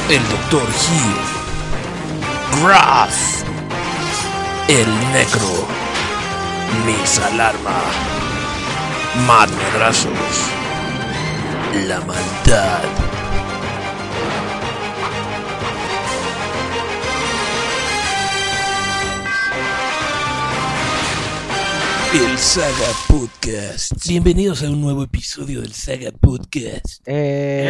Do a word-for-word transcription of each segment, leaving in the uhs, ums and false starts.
el doctor Hill, Graf, el Necro, Miss Alarma, Mad Medrazos, la maldad. El Saga Podcast. Bienvenidos a un nuevo episodio del Saga Podcast. Eh,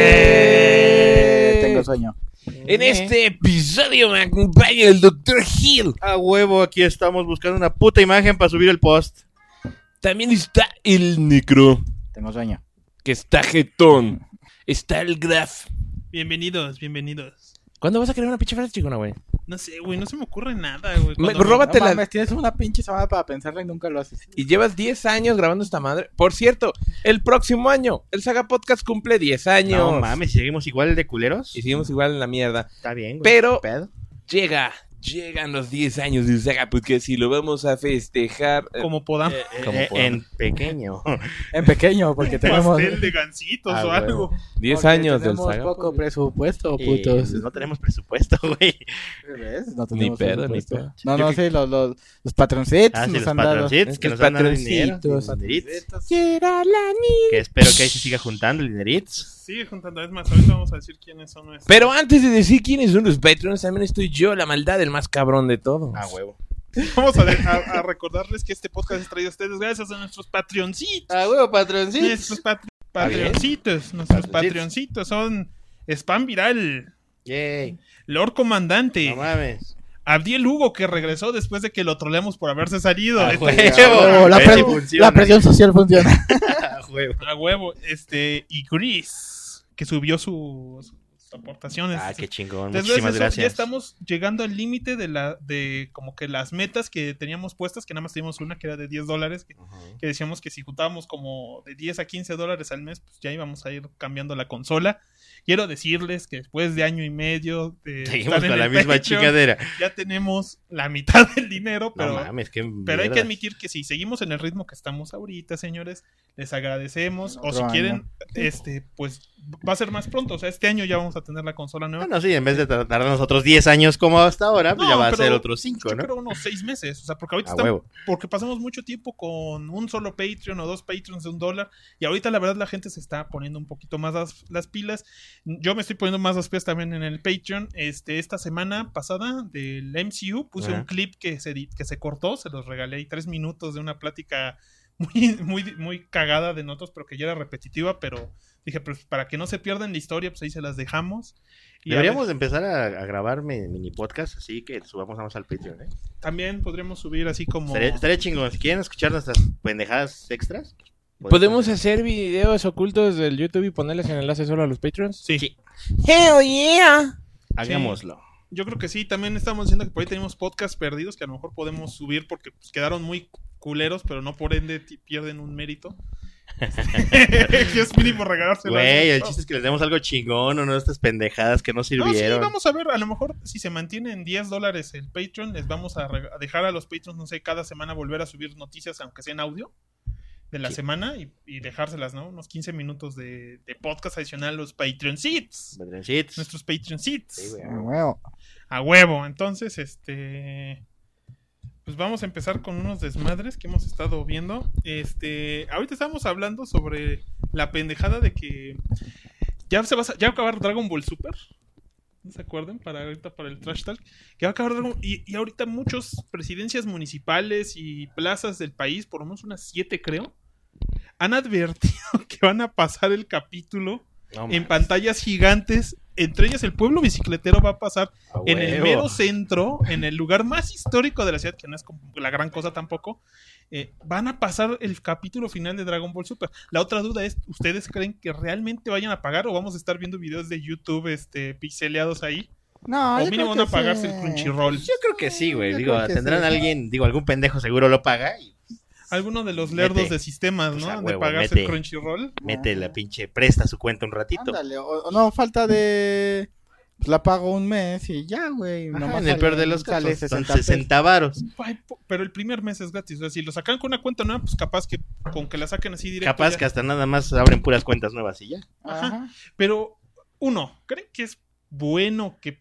Eh, tengo sueño. En este episodio me acompaña el doctor Hill. A huevo, aquí estamos buscando una puta imagen para subir el post. También está el Necro, Tengo sueño. que está jetón. Está el Graf. Bienvenidos, bienvenidos. ¿Cuándo vas a crear una pinche frase chingona, güey? No sé, güey, no se me ocurre nada, güey. Me- Cuando róbate No la- mames, tienes una pinche semana para pensarla y nunca lo haces. Y llevas diez años grabando esta madre. Por cierto, el próximo año, el Saga Podcast cumple diez años. No mames, seguimos igual de culeros. Y seguimos igual en la mierda. Está bien, güey. Pero ¿Qué pedo? llega, llegan los diez años del Saga Podcast y lo vamos a festejar. eh, Como podamos. Eh, ¿Cómo eh, podemos? en pequeño. En pequeño, porque tenemos, Pastel de gancitos Ah, o huevo. algo. diez porque años del tenemos Saga poco Podcast. presupuesto, Y, putos. pues, no tenemos presupuesto, güey. ¿Ves? No Ni tenemos pedo, ni presupuesto. pedo. No, Yo no, que- sí, los, los, los patroncitos Ah, sí, nos los han dado. patroncitos que Los nos han dado dinero. patroncitos. Dineritos. Quiera la niña. Que espero que ahí se siga juntando el dineritos. Sigue juntando, es más, ahorita vamos a decir quiénes son nuestros. Pero antes de decir quiénes son los Patreons, también estoy yo, la maldad, el más cabrón de todos. Ah, huevo. Vamos a, de- a- a recordarles que este podcast es traído a ustedes gracias a nuestros Patreoncitos. Ah, huevo, patroncitos. Nuestros pat- Patreoncitos. Nuestros Patreoncitos son Spam Viral, Yay. Lord Comandante, No mames. Abdiel Hugo, que regresó después de que lo troleamos por haberse salido. Ah, Este- huevo. A huevo, la, Ese pre- funciona. la presión social funciona. A huevo. A huevo. Este, y Chris, que subió su- sus aportaciones. Ah, qué chingón. Después de Muchísimas eso, gracias. ya estamos llegando al límite de la de como que las metas que teníamos puestas, que nada más teníamos una que era de diez dólares, que, Ujú. que decíamos que si juntábamos como de diez a quince dólares al mes, pues ya íbamos a ir cambiando la consola. Quiero decirles que después de año y medio de Seguimos estar en con la el misma Patreon, chingadera. ya tenemos la mitad del dinero, pero, No mames, qué pero hay que mierda. admitir que si seguimos en el ritmo que estamos ahorita, señores, les agradecemos. O Otro si año. quieren, este, pues va a ser más pronto. O sea, este año ya vamos a tener la consola nueva. Bueno, sí, en vez de tardarnos otros diez años como hasta ahora, pues No, ya va a pero ser otros cinco, Yo ¿no? creo unos seis meses. O sea, porque ahorita A estamos, huevo. porque pasamos mucho tiempo con un solo Patreon o dos Patreons de un dólar. Y ahorita la verdad la gente se está poniendo un poquito más las, las pilas. Yo me estoy poniendo más las pilas también en el Patreon. Este, esta semana pasada del M C U puse Ajá. un clip que se, di- que se cortó. Se los regalé ahí tres minutos de una plática muy, muy, muy cagada de notas, pero que ya era repetitiva. Pero dije, pues para que no se pierdan la historia, pues ahí se las dejamos. Y a Deberíamos ver, de empezar a, a grabar mi- mini podcast, así que subamos nada más al Patreon, ¿eh? también podríamos subir así como... Estaría, estaría chingón. Si quieren escuchar nuestras pendejadas extras, ¿Podemos hacer videos ocultos del YouTube y ponerles en enlace solo a los Patreons? Sí. Sí. Hell yeah. Hagámoslo. Yo creo que sí, también estamos diciendo que por ahí tenemos podcasts perdidos que a lo mejor podemos subir porque pues, quedaron muy culeros, pero no por ende ti- pierden un mérito. Que es mínimo regalárselo. Güey, el chiste es que les demos algo chingón o no estas pendejadas que no No, sí, sirvieron. vamos a ver, a lo mejor si se mantiene en diez dólares el Patreon, les vamos a, reg- a dejar a los Patreons, no sé, cada semana volver a subir noticias, aunque sea en audio, de la Sí. semana y, y dejárselas, ¿no? Unos quince minutos de, de podcast adicional a los Patreon Seats. Patroncitos. Nuestros Patreon Seats. Sí, güey. Ah, huevo. A huevo. Entonces, este. Pues vamos a empezar con unos desmadres que hemos estado viendo. Este. Ahorita estamos hablando sobre la pendejada de que. Ya se va a, ya va a acabar Dragon Ball Super. ¿No se acuerdan? Para ahorita, para el Trash Talk. Que va a acabar Dragon y, y ahorita muchas presidencias municipales y plazas del país, por lo menos unas siete creo, han advertido que van a pasar el capítulo No, en mames. pantallas gigantes. Entre ellas el pueblo bicicletero va a pasar A en el huevo. mero centro, en el lugar más histórico de la ciudad, que no es como la gran cosa tampoco. eh, van a pasar el capítulo final de Dragon Ball Super. La otra duda es, ¿ustedes creen que realmente vayan a pagar o vamos a estar viendo videos de YouTube este, pixeleados ahí? No, o yo mínimo creo van a que pagarse sí. el Crunchyroll. Yo creo que sí, güey. Yo Digo, creo que tendrán sí. alguien, digo, algún pendejo seguro lo paga y Alguno de los lerdos Mete. de sistemas, Pues ¿no? a de huevo, pagarse mete. el Crunchyroll. mete la pinche presta su cuenta un ratito. Ándale, o, o no, falta de... Pues la pago un mes y ya, güey. Ajá, nomás en el sale- peor de los sale casos, son sesenta pesos. sesenta varos. Ay, po- pero el primer mes es gratis. O sea, si lo sacan con una cuenta nueva, pues capaz que con que la saquen así directo. Capaz ya. que hasta nada más abren puras cuentas nuevas y ya. Ajá. Ajá. Pero, uno, ¿creen que es bueno que,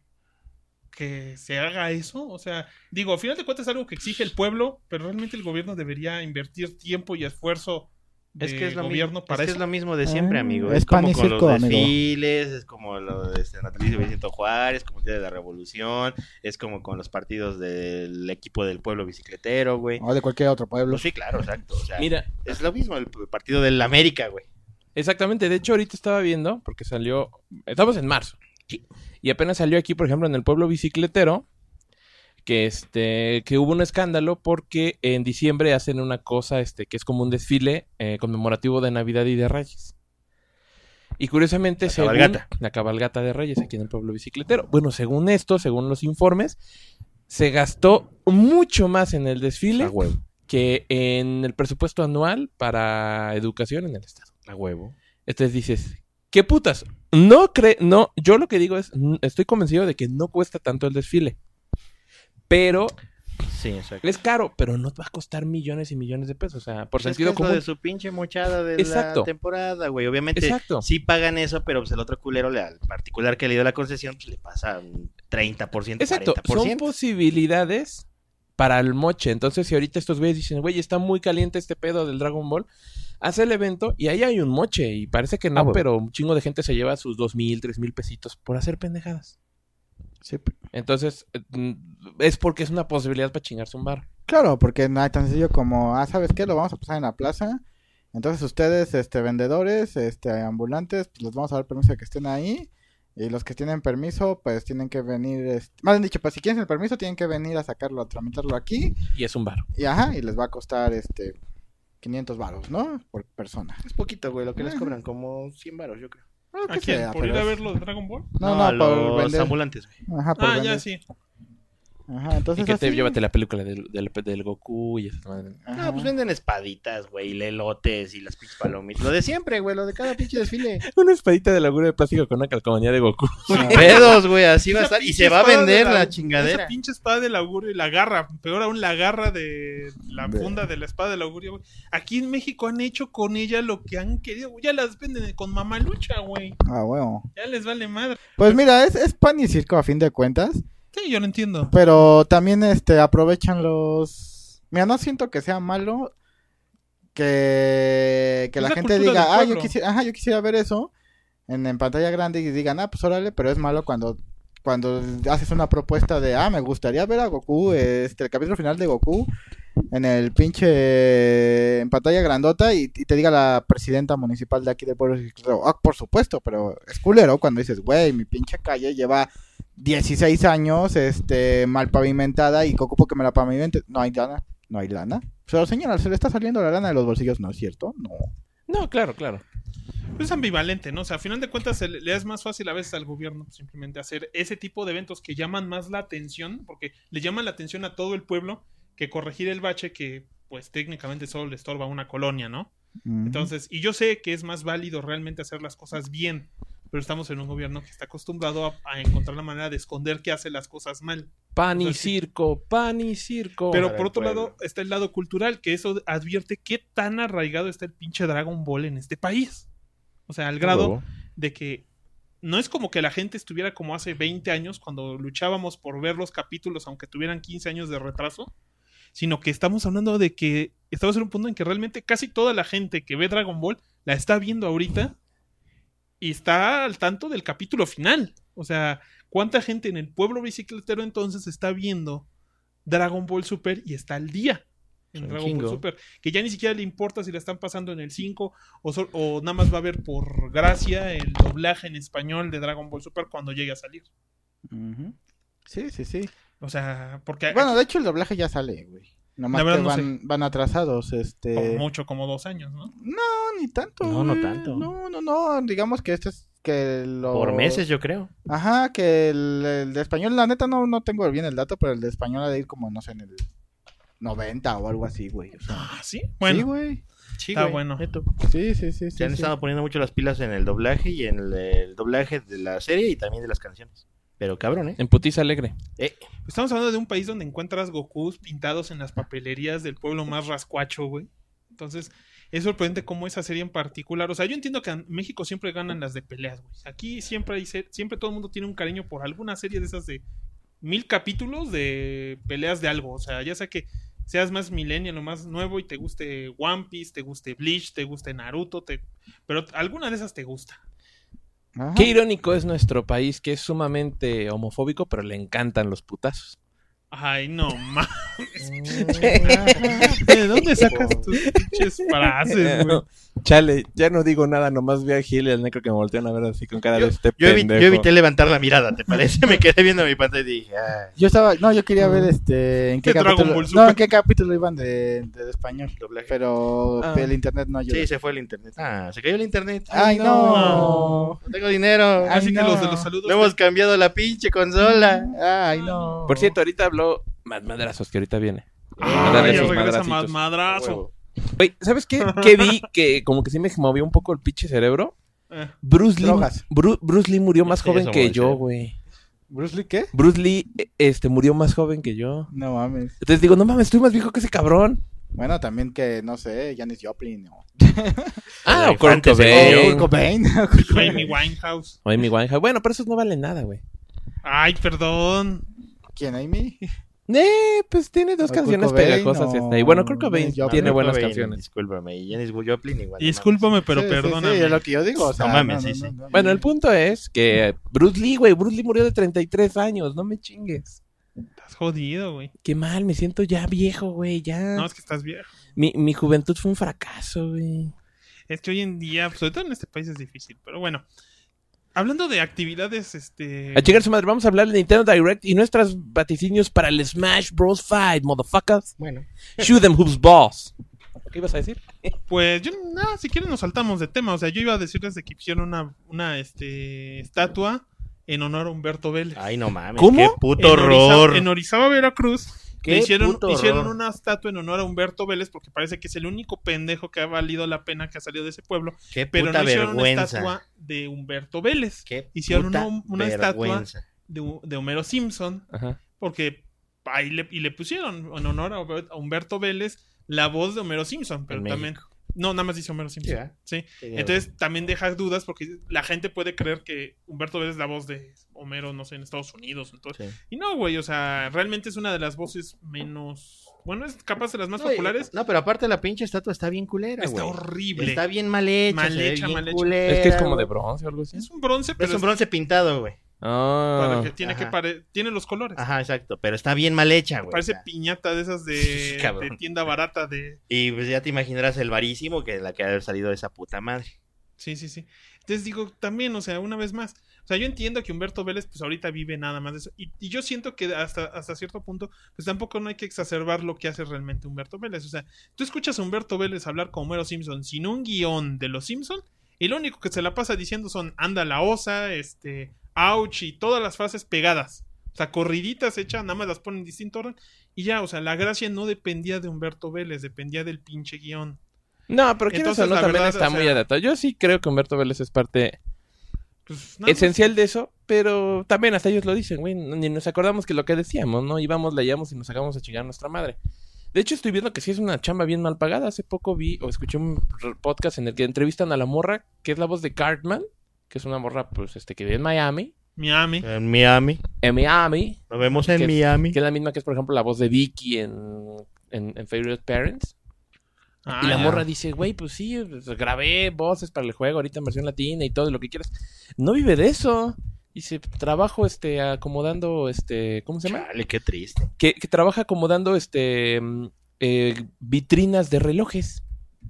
que se haga eso? O sea, digo, al final de cuentas es algo que exige el pueblo, pero realmente el gobierno debería invertir tiempo y esfuerzo de Es que es lo gobierno mismo, para es que eso. es lo mismo de siempre, Ah, amigo. es Es pan como y con circo, los amigo. desfiles, es como lo de este, natalicio de Vicente Juárez, como el Día de la Revolución, es como con los partidos del equipo del pueblo bicicletero, güey. O de cualquier otro pueblo. Pues sí, claro, exacto. O sea, Mira, es lo mismo el partido del América, güey. exactamente. De hecho, ahorita estaba viendo, porque salió... Estamos en marzo. Sí. Y apenas salió aquí, por ejemplo, en el pueblo bicicletero, que este que hubo un escándalo porque en diciembre hacen una cosa este que es como un desfile eh, conmemorativo de Navidad y de Reyes. Y curiosamente, La según cabalgata. la cabalgata de Reyes aquí en el pueblo bicicletero. Bueno, según esto, según los informes, se gastó mucho más en el desfile A huevo. que en el presupuesto anual para educación en el estado. A huevo. Entonces dices, ¿qué putas? No cree, no, yo lo que digo es, n- estoy convencido de que no cuesta tanto el desfile. Pero Sí, exacto. es caro, pero no va a costar millones y millones de pesos. O sea, por Pues es sentido que es lo común. de su pinche mochada de Exacto. la temporada, güey. Obviamente Exacto. sí pagan eso, pero pues el otro culero, le- al particular que le dio la concesión, pues le pasa un treinta por ciento, Exacto. cuarenta por Son ciento. posibilidades para el moche. Entonces, si ahorita estos güeyes dicen, güey, está muy caliente este pedo del Dragon Ball, hace el evento y ahí hay un moche. Y parece que no, Ah, bueno. pero un chingo de gente se lleva sus dos mil, tres mil pesitos por hacer pendejadas. Sí. Entonces, eh, mm, es porque es una posibilidad para chingarse un bar. Claro, porque no hay tan sencillo como, ah, ¿sabes qué? Lo vamos a pasar en la plaza. Entonces ustedes, este, vendedores, este, ambulantes, pues les vamos a dar permiso de que estén ahí. Y los que tienen permiso, pues tienen que venir, este, más bien dicho, pues si quieren el permiso, tienen que venir a sacarlo, a tramitarlo aquí. Y es un bar. Y ajá, y les va a costar, este, quinientos varos, ¿no? Por persona. Es poquito, güey, lo que les Ajá. cobran, como cien baros, yo creo. Lo ¿A que quién? sea, ¿Por pero ir a es- ver lo de Dragon Ball? No, a no, por los vender. ambulantes, güey. Ajá, por Ah, ya vender. sí. Ajá, entonces Y que te así- llévate la película del, del, del Goku y esa madre. Ajá. No, pues venden espaditas, güey, y lelotes y las pinches palomitas. Lo de siempre, güey, lo de cada pinche desfile. Una espadita de laguna de plástico con una calcomanía de Goku. Ah. Pedos, güey, así va a Esa estar. Y pinche se va a espada vender de la chingadera. Esa pinche espada del augurio y la garra. Peor aún, la garra de la De- funda de la espada del augurio, güey. Aquí en México han hecho con ella lo que han querido, güey. Ya las venden con mamalucha, güey. Ah, bueno. Ya les vale madre. Pues mira, es, es pan y circo a fin de cuentas. Sí, yo lo entiendo. Pero también este aprovechan los... Mira, no siento que sea malo que, que Es la la gente cultura diga, del ah, yo pueblo". quisiera, ajá, yo quisiera ver eso en, en pantalla grande y digan, ah, pues órale, pero es malo cuando cuando haces una propuesta de, ah, me gustaría ver a Goku, este, el capítulo final de Goku en el pinche en pantalla grandota y, y te diga la presidenta municipal de aquí del pueblo, ah, por supuesto, pero es culero cuando dices, güey, mi pinche calle lleva dieciséis años, este, mal pavimentada y que ocupo que me la pavimente. No hay lana, no hay lana. Pero señora, se le está saliendo la lana de los bolsillos, ¿no es cierto? No. No, claro, claro. Es ambivalente, ¿no? O sea, a final de cuentas se le le es más fácil a veces al gobierno simplemente hacer ese tipo de eventos que llaman más la atención, porque le llaman la atención a todo el pueblo, que corregir el bache que, pues, técnicamente solo le estorba a una colonia, ¿no? Ujú. Entonces, y yo sé que es más válido realmente hacer las cosas bien, pero estamos en un gobierno que está acostumbrado a, a encontrar la manera de esconder que hace las cosas mal. Pan y O sea, sí. circo, pan y circo. Pero para por el otro pueblo. lado está el lado cultural, que eso advierte qué tan arraigado está el pinche Dragon Ball en este país. O sea, al grado Huevo. de que no es como que la gente estuviera como hace veinte años cuando luchábamos por ver los capítulos aunque tuvieran quince años de retraso, sino que estamos hablando de que estamos en un punto en que realmente casi toda la gente que ve Dragon Ball la está viendo ahorita y está al tanto del capítulo final. O sea, ¿cuánta gente en el pueblo bicicletero entonces está viendo Dragon Ball Super y está al día en Un Dragon Ball chingo. Super? Que ya ni siquiera le importa si la están pasando en el cinco o, sol- o nada más va a ver por gracia el doblaje en español de Dragon Ball Super cuando llegue a salir. Ujú. Sí, sí, sí. O sea, porque Bueno, de hecho el doblaje ya sale, güey. Nomás La verdad que no van, van atrasados, este... como mucho, como dos años, ¿no? No, ni tanto. No, no güey. tanto. No, no, no. Digamos que este es que lo... Por meses, yo creo. Ajá, que el, el de español, la neta no, no tengo bien el dato, pero el de español ha de ir como, no sé, en el noventa o algo así, güey. O sea, Ah, sí. sí, Bueno, güey. Sí, Está güey, bueno. neto. Sí, sí, sí. sí, Se han sí. estado poniendo mucho las pilas en el doblaje y en el, el doblaje de la serie y también de las canciones. Pero cabrón, ¿eh? En putiza alegre. Eh, estamos hablando de un país donde encuentras Gokus pintados en las papelerías del pueblo más rascuacho, güey. Entonces, es sorprendente cómo esa serie en particular, o sea, yo entiendo que en México siempre ganan las de peleas, güey. Aquí siempre hay ser- siempre todo el mundo tiene un cariño por alguna serie de esas de mil capítulos de peleas de algo, o sea, ya sea que seas más millennial o más nuevo y te guste One Piece, te guste Bleach, te guste Naruto, te... pero alguna de esas te gusta. Ajá. Qué irónico es nuestro país, que es sumamente homofóbico, pero le encantan los putazos. Ay, no mames. ¿De dónde sacas tus pinches frases, güey? Chale, ya no digo nada, nomás vi a Gil y al necro que me voltean a ver así con cara Yo, de este yo evi- pendejo. yo evité levantar la mirada, ¿te parece? Me quedé viendo mi pantalla y dije, ah, Yo estaba, no, yo quería ver este, en qué De Dragon capítulo, Ball no, Super. en qué capítulo iban de, de, de español, doblaje. pero Ah. el internet no ayuda. Sí, se fue el internet. Ah, se cayó el internet. Ay, no. No tengo dinero. Ay, Así que no. los de los saludos. No hemos cambiado la pinche consola. Ay, no. Por cierto, ahorita habló Mad Madrazos, que ahorita viene. Ah, Darle ya sus regresa madracitos. más madrazo. Huevo. Güey, ¿sabes qué? ¿Qué vi? Que como que sí me movió un poco el pinche cerebro. Eh, Bruce Lee, Drogas. Bru- Bruce Lee murió más Sí, joven eso que voy a yo, decir. güey. ¿Bruce Lee qué? Bruce Lee eh, este, murió más joven que yo. No mames. Entonces digo, no mames, estoy más viejo que ese cabrón. Bueno, también que, no sé, Janis Joplin o... Ah, El o Kurt infante se Cobain. murió. Kurt Cobain. Amy Winehouse. O Amy Winehouse. Bueno, pero esos no valen nada, güey. Ay, perdón. ¿Quién, Amy? Eh, pues tiene dos O canciones Kurt Cobain, pegajosas y o hasta ahí. Bueno, Kurt Cobain Janis Joplin. tiene Kurt buenas Cobain, canciones. Discúlpame. Y Janis Joplin igual. no Discúlpame, pero Sí, sí, perdóname. Sí, es lo que yo digo, o sea, No mames, sí, sí. Bueno, el punto es que Bruce Lee, güey, Bruce Lee murió de treinta y tres años, no me chingues. Estás jodido, güey. Qué mal, me siento ya viejo, güey, ya. No, es que estás viejo. Mi, mi juventud fue un fracaso, güey. Es que hoy en día, pues, sobre todo en este país es difícil. Pero bueno, hablando de actividades, este... A chingar su madre, vamos a hablar de Nintendo Direct y nuestros vaticinios para el Smash Bros. Fight, motherfuckers. Bueno. Shoot them who's boss. ¿Qué ibas a decir? Pues yo, nada, si quieren nos saltamos de tema. O sea, yo iba a decirles de que hicieron una, una este, estatua en honor a Humberto Vélez. Ay, no mames. ¿Cómo? Qué puto en Oriza- horror. en Orizaba, Veracruz, Qué le hicieron, puto hicieron horror. una estatua en honor a Humberto Vélez porque parece que es el único pendejo que ha valido la pena que ha salido de ese pueblo. Qué Pero puta no hicieron una vergüenza. estatua de Humberto Vélez. Qué Hicieron puta una- una estatua vergüenza. de, de Homero Simpson Ajá. porque ahí le, y le pusieron en honor a Humber- a Humberto Vélez la voz de Homero Simpson, pero En también... No, nada más dice Homero Simpson. Sí, ¿verdad? Sí. Sí, Entonces también deja dudas porque la gente puede creer que Humberto Vélez es la voz de Homero, no sé, en Estados Unidos. Entonces... Sí. Y no, güey, o sea, realmente es una de las voces menos... Bueno, es capaz de las más No, y- populares. No, pero aparte la pinche estatua está bien culera, Está güey. horrible. Está bien mal hecha. Mal se ve hecha, bien mal hecha. culera, Es que es como de güey. bronce o algo así. Es un bronce, pero Es un bronce pintado, güey. Ah. para que tiene que Ajá. pare... tiene los colores. Ajá, exacto. Pero está bien mal hecha, güey. Parece o sea. piñata de esas de, Cabrón. de tienda barata de... Y pues ya te imaginarás el varísimo que la que ha de haber salido de esa puta madre. Sí, sí, sí. Entonces digo, también, o sea, una vez más, o sea, yo entiendo que Humberto Vélez, pues ahorita vive nada más de eso. Y, y yo siento que hasta, hasta cierto punto, pues tampoco no hay que exacerbar lo que hace realmente Humberto Vélez. O sea, tú escuchas a Humberto Vélez hablar con Homero Simpson sin un guión de los Simpson, y lo único que se la pasa diciendo son anda la osa, este, ouch, y todas las frases pegadas. O sea, corriditas hechas, nada más las ponen en distinto orden. Y ya, o sea, la gracia no dependía de Humberto Vélez, dependía del pinche guión. No, pero quiero Entonces, no, la también verdad, está o muy sea- adaptado. Yo sí creo que Humberto Vélez es parte Pues, nada más. esencial de eso, pero también hasta ellos lo dicen, güey. Ni nos acordamos que lo que decíamos, ¿no? Íbamos, leíamos y nos sacamos a chingar a nuestra madre. De hecho, estoy viendo que sí es una chamba bien mal pagada. Hace poco vi o escuché un r- podcast en el que entrevistan a la morra, que es la voz de Cartman, que es una morra, pues, este, que vive en Miami. Miami. En Miami. En Miami. Nos vemos en Que es- Miami. Que es la misma que es, por ejemplo, la voz de Vicky en, en, en Favorite Parents. Ah, Y la ya. morra dice, güey, pues sí, pues, grabé voces para el juego ahorita en versión latina y todo lo que quieras. No vive de eso. Dice, trabajo este acomodando, este, ¿cómo se llama? Chale, qué triste. Que, que trabaja acomodando este mm, eh, vitrinas de relojes.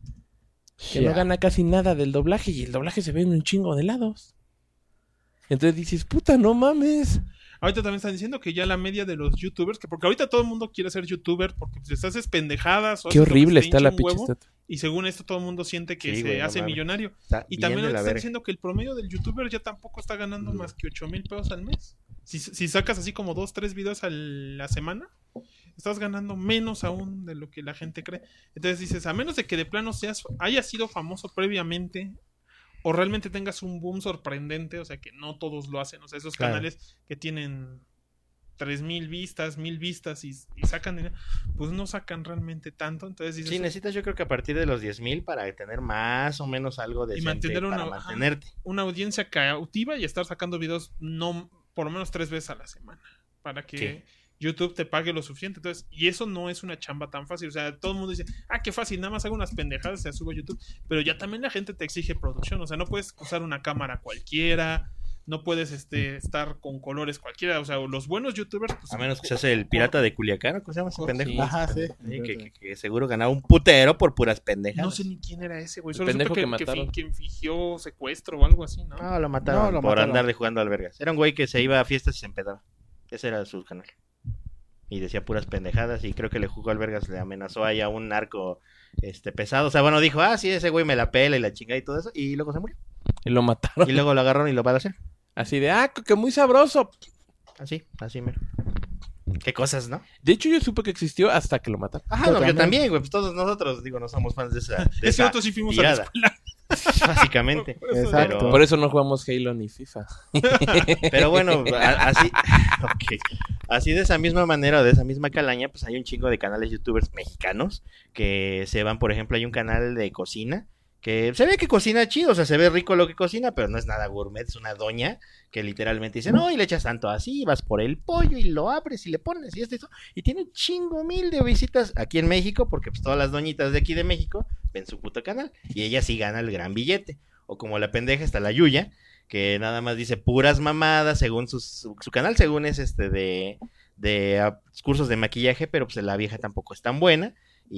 Que Ya. no gana casi nada del doblaje y el doblaje se ve en un chingo de lados. Entonces dices, puta, no mames. Ahorita también están diciendo que ya la media de los youtubers, que porque ahorita todo el mundo quiere ser youtuber porque pues haces pendejadas o Qué haces lo que horrible te está hinche la un pinche huevo, estatua. y según esto todo el mundo siente que Sí, se güey, no hace mames. millonario. Está Y bien también de ahorita la están verga. diciendo que el promedio del youtuber ya tampoco está ganando Mm. más que ocho mil pesos al mes. Si, si sacas así como dos, tres videos a la semana, estás ganando menos aún de lo que la gente cree. Entonces dices, a menos de que de plano seas, hayas sido famoso previamente o realmente tengas un boom sorprendente, o sea que no todos lo hacen, o sea, esos Claro. canales que tienen tres mil vistas, mil vistas y, y sacan dinero, pues no sacan realmente tanto. Entonces dices, Sí, necesitas yo creo que a partir de los diez mil para tener más o menos algo de mantener una, para mantenerte. ajá, una audiencia cautiva y estar sacando videos no por lo menos tres veces a la semana para que Sí. YouTube te pague lo suficiente. Entonces, y eso no es una chamba tan fácil. O sea, todo el mundo dice, ah, qué fácil, nada más hago unas pendejadas y se subo a YouTube. Pero ya también la gente te exige producción. O sea, no puedes usar una cámara cualquiera. No puedes este, estar con colores cualquiera. O sea, los buenos youtubers. Pues, A menos que seas el pirata de Culiacán, ¿cómo se llama ese Sí. pendejo? Ajá, sí. Sí, que, que- que seguro ganaba un putero por puras pendejas. no sé ni quién era ese, güey. El Solo pendejo supe que, que que, mataron. fi- que fingió secuestro o algo así, ¿no? No, lo mataron No, lo por mataron. andar de jugando albergas. Era un güey que se iba a fiestas y se empedaba. Ese era su canal. Y decía puras pendejadas y creo que le jugó albergas, le amenazó ahí a un narco este pesado. O sea, bueno, dijo, ah, sí, ese güey me la pela y la chingada y todo eso. Y luego se murió. Y lo mataron. Y luego lo agarraron y lo balacearon. Así de, ah, que muy sabroso. Así, así mero. Qué cosas, ¿no? De hecho, yo supe que existió hasta que lo mataron. Ajá, Yo no, yo también. también, güey. Pues todos nosotros, digo, no somos fans de esa. De Es que esa nosotros sí fuimos a tirada, la escuela. básicamente. Exacto. Pero- Por eso no jugamos Halo ni FIFA. Pero bueno, a- así, ok. Así de esa misma manera, de esa misma calaña, pues hay un chingo de canales youtubers mexicanos que se van, por ejemplo, hay un canal de cocina que se ve que cocina chido, o sea, se ve rico lo que cocina, pero no es nada gourmet, es una doña que literalmente dice, no, y le echas tanto así, vas por el pollo y lo abres y le pones y esto y esto, y tiene chingo mil de visitas aquí en México, porque pues todas las doñitas de aquí de México ven su puto canal, y ella sí gana el gran billete, o como la pendeja está la Yuya, que nada más dice puras mamadas según sus- su, su canal, según es este de, de ah, cursos de maquillaje, pero pues la vieja tampoco es tan buena,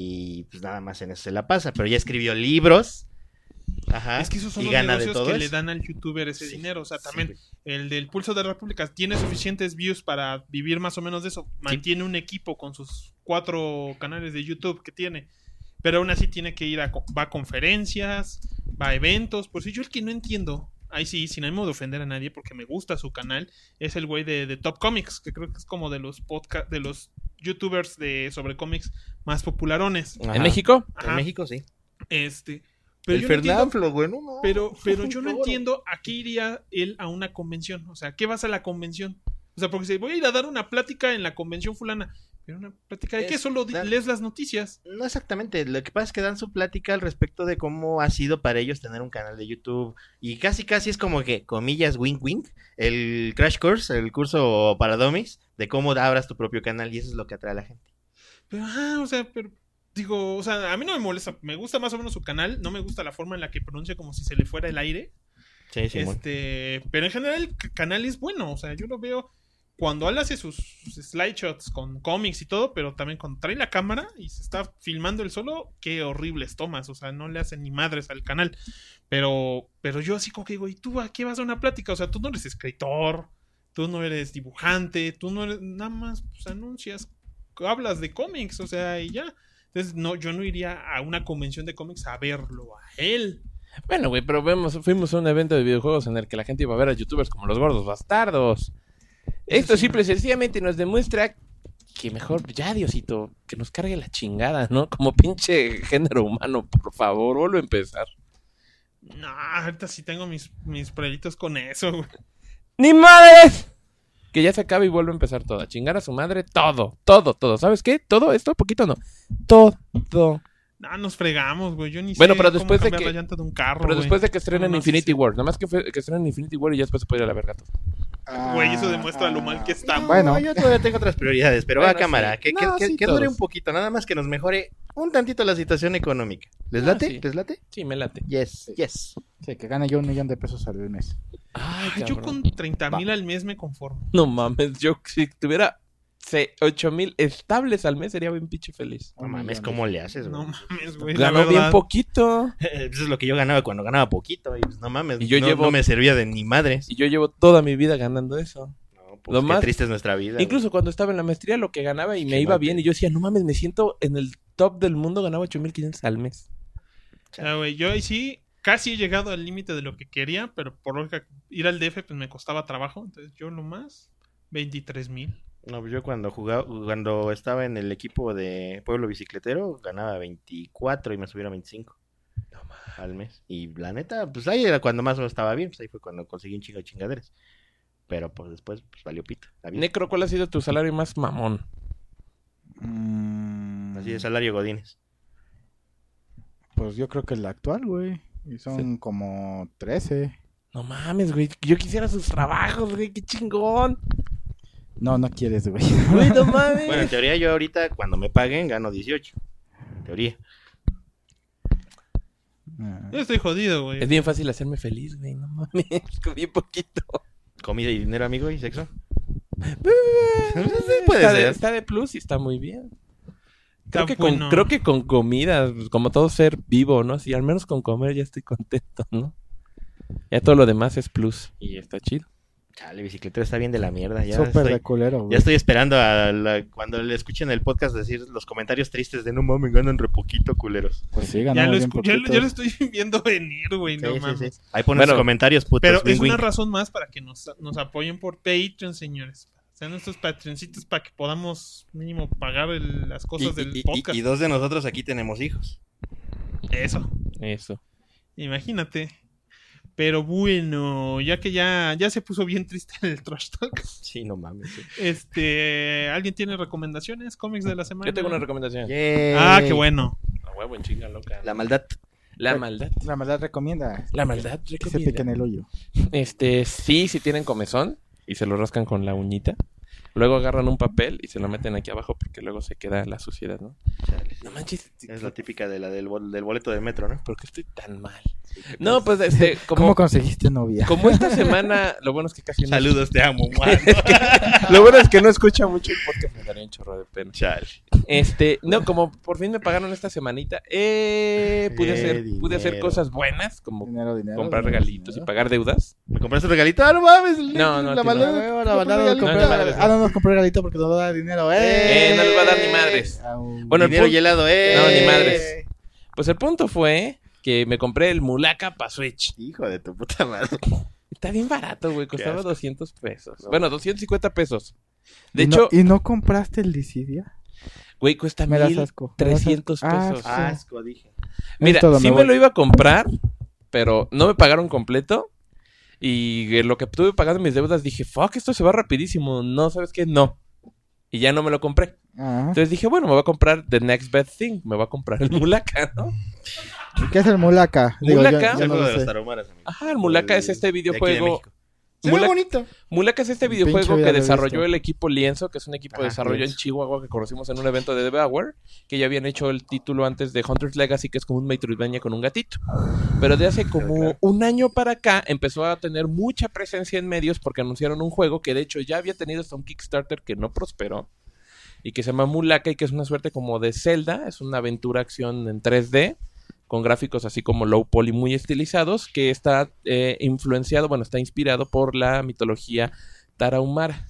y pues nada más en eso se la pasa, pero ya escribió libros. Ajá, Es que esos son y los gana de negocios todo que eso. le dan al youtuber ese Sí, dinero. O sea, sí, también güey. el del Pulso de la República tiene suficientes views para vivir más o menos de eso. Mantiene un equipo con sus cuatro canales de YouTube que tiene. Pero aún así tiene que ir a, co- va a conferencias, va a eventos. Por si yo el que no entiendo, ahí sí, sin ánimo de ofender a nadie, porque me gusta su canal, es el güey de, de Top Comics, que creo que es como de los podcast, de los youtubers de sobre cómics más popularones. Ajá. ¿En México? En Ajá. México sí. Este, pero el yo no entiendo- Fernanfloo, güey, no, no. pero, pero yo no Claro. entiendo a qué iría él a una convención. O sea, ¿qué vas a la convención? O sea, porque si voy a ir a dar una plática en la convención fulana, pero una plática de Es qué, solo di- dar- lees las noticias. No exactamente, lo que pasa es que dan su plática al respecto de cómo ha sido para ellos tener un canal de YouTube y casi casi es como que, comillas, wink wink, el Crash Course, el curso para dummies, de cómo abras tu propio canal y eso es lo que atrae a la gente. Pero, ajá, o sea, pero digo, o sea, a mí no me molesta, me gusta más o menos su canal, no me gusta la forma en la que pronuncia como si se le fuera el aire. Sí, sí, Este, pero en general el c- canal es bueno, o sea, yo lo veo cuando él hace sus, sus slideshots con cómics y todo, pero también cuando trae la cámara y se está filmando él solo, qué horribles tomas, o sea, no le hacen ni madres al canal. Pero, pero yo así como que digo, ¿y tú a qué vas a una plática? O sea, tú no eres escritor, tú no eres dibujante, tú no eres, nada más pues, anuncias, hablas de cómics, o sea, y ya. Entonces, no, yo no iría a una convención de cómics a verlo a él. Bueno, güey, pero vemos, fuimos a un evento de videojuegos en el que la gente iba a ver a youtubers como los gordos bastardos. Esto simple y sencillamente nos demuestra que mejor, ya Diosito, que nos cargue la chingada, ¿no? Como pinche género humano, por favor, vuelvo a empezar. No, ahorita sí tengo mis, mis proyectos con eso, güey. ¡Ni madres! Que ya se acabe y vuelve a empezar todo. A chingar a su madre, todo, todo, todo. ¿Sabes qué? Todo esto, poquito no. Todo. No, nos fregamos, güey. Yo ni Bueno, sé pero cómo después de cambiar que- la llanta de un carro, Pero güey. después de que estrenen No, no, Infinity sí, sí. War, nada más que, fue- que estrenen Infinity War y ya después se puede ir a la verga todo. Güey, eso demuestra lo mal que Ah, está. Bueno. yo todavía tengo otras prioridades, pero Bueno, va a cámara, sí. que, que- No, que- sí, que dure todos. un poquito, nada más que nos mejore un tantito la situación económica. ¿Les Ah, late? sí. ¿Les late? Sí, me late. Yes, yes. Sí, que gane yo un millón de pesos al mes. Ay, Ay, yo cabrón. con treinta mil al mes me conformo. No mames, yo si tuviera ocho mil estables al mes sería bien pinche feliz. No Un mames, millón. ¿cómo le haces, güey? No mames, güey. la Ganó bien verdad. poquito. Eso es lo que yo ganaba cuando ganaba poquito. Y pues no mames, Y yo no, llevo- no me servía de ni madres. Y yo llevo toda mi vida ganando eso. No, pues Lo qué más- triste es nuestra vida. Incluso cuando estaba en la maestría, lo que ganaba y me Qué iba mate. bien. Y yo decía, no mames, me siento en el top del mundo, ganaba ocho mil quinientos al mes. O sea, güey, yo ahí sí casi he llegado al límite de lo que quería, pero por lógica, ir al D F pues me costaba trabajo. Entonces yo lo más, veintitrés mil. No, pues yo cuando jugaba, cuando estaba en el equipo de Pueblo Bicicletero, ganaba veinticuatro y me subieron a veinticinco al mes. Y la neta, pues ahí era cuando más o menos estaba bien, pues ahí fue cuando conseguí un chingo de chingaderas. Pero pues después pues, valió pito. la vida. Necro, ¿cuál ha sido tu salario más mamón? Mm, Así de salario Godínez. Pues yo creo que el actual, güey. Y son Sí. como trece. No mames, güey. Yo quisiera sus trabajos, güey. Qué chingón. No, no quieres, güey. Güey, no mames. Bueno, en teoría yo ahorita cuando me paguen gano dieciocho. En teoría. Ah. Yo estoy jodido, güey. Es bien fácil hacerme feliz, güey. No mames. Con bien poquito. Comida y dinero, amigo, y sexo. Puede está, de, ser. está de plus y está muy bien. Creo Está que, bueno. con, creo que con comida, como todo ser vivo, ¿no? Si al menos con comer ya estoy contento, ¿no? Ya todo lo demás es plus y está chido. Chale, bicicletero está bien de la mierda. Ya Súper estoy, de culero, güey. ya estoy esperando a la- cuando le escuchen el podcast decir los comentarios tristes de no mames, ganan re poquito, culeros. Pues sí, Ya ganamos lo, bien escu- ya, lo- poquito. ya lo estoy viendo venir, güey. No Sí, sí, mames. sí. Ahí ponen Bueno, sus comentarios, putos. Pero es wing, una wing. razón más para que nos, nos apoyen por Patreon, señores. Sean nuestros patroncitos para que podamos mínimo pagar el- las Y, cosas del y- y- podcast. y dos de nosotros aquí tenemos hijos. Eso, Eso. imagínate. Pero bueno, ya que ya, ya se puso bien triste el trash talk. Sí, no mames. sí. Este, ¿alguien tiene recomendaciones? ¿Cómics de la semana? Yo tengo una recomendación. Yay. Ah, qué bueno. A huevo en chinga loca. La maldad. La maldad. La maldad recomienda La maldad que se recomienda. pique en el hoyo. Este, sí, si tienen comezón y se lo rascan con la uñita. Luego agarran un papel y se lo meten aquí abajo porque luego se queda la suciedad, ¿no? Chale. No manches, Es la típica de la del, bol- del boleto del metro, ¿no? ¿por qué estoy tan mal? No, pues este, ¿Cómo como, conseguiste novia? como esta semana, lo bueno es que casi no. Saludos, te amo, man. Lo bueno es que no escucha mucho el podcast, me daría un chorro de pena. Chale. Este, no, como por fin me pagaron esta semanita, eh, pude Eh, hacer, pude hacer dinero. cosas buenas, como Dinero, dinero. comprar dinero, regalitos y dinero. pagar deudas. ¿Me compraste un regalito? ¡Ah, no mames! No, no, a la ti maldad. no. Ah, la la maldad maldad de de no, comprar- no, no, no. Ah, no nos compró regalito porque nos da dinero. ¡Eh! Eh, no les va a dar ni madres. Au. Bueno, el Dinero punto- y helado, ¿eh? No, ni madres. Pues el punto fue que me compré el Mulaka para Switch. Hijo de tu puta madre. Está bien barato, güey, costaba asco. doscientos pesos. No. Bueno, doscientos cincuenta pesos. De ¿Y no- hecho, ¿Y no compraste el Dissidia? güey, cuesta Me das mil asco. trescientos Me das asco. pesos. Ah, Asco, dije. Mira, Es todo, sí me me, voy. lo iba a comprar, pero no me pagaron completo. Y en lo que estuve pagando mis deudas dije, fuck, esto se va rapidísimo. No, ¿sabes qué? No. Y ya no me lo compré. Ajá. Entonces dije, bueno, me voy a comprar The Next Best Thing. Me voy a comprar el Mulaka, ¿no? ¿Qué es el Mulaka? Mulaka. Es yo el no juego lo de los sé. taromaras, amigo. Ajá, el Mulaka El- es este de aquí de videojuego. México. Se ve Mulaka- bonito. Mulaka es este Pinche videojuego vida que lo he desarrolló visto. el equipo Lienzo, que es un equipo de Ajá, desarrollo Lienzo. en Chihuahua que conocimos en un evento de Devour, que ya habían hecho el título antes de Hunter's Legacy, que es como un Metroidvania con un gatito. Pero de hace como Claro. un año para acá empezó a tener mucha presencia en medios porque anunciaron un juego que de hecho ya había tenido hasta un Kickstarter que no prosperó y que se llama Mulaka y que es una suerte como de Zelda, es una aventura acción en tres D con gráficos así como low poly muy estilizados, que está eh, influenciado, bueno, está inspirado por la mitología tarahumara.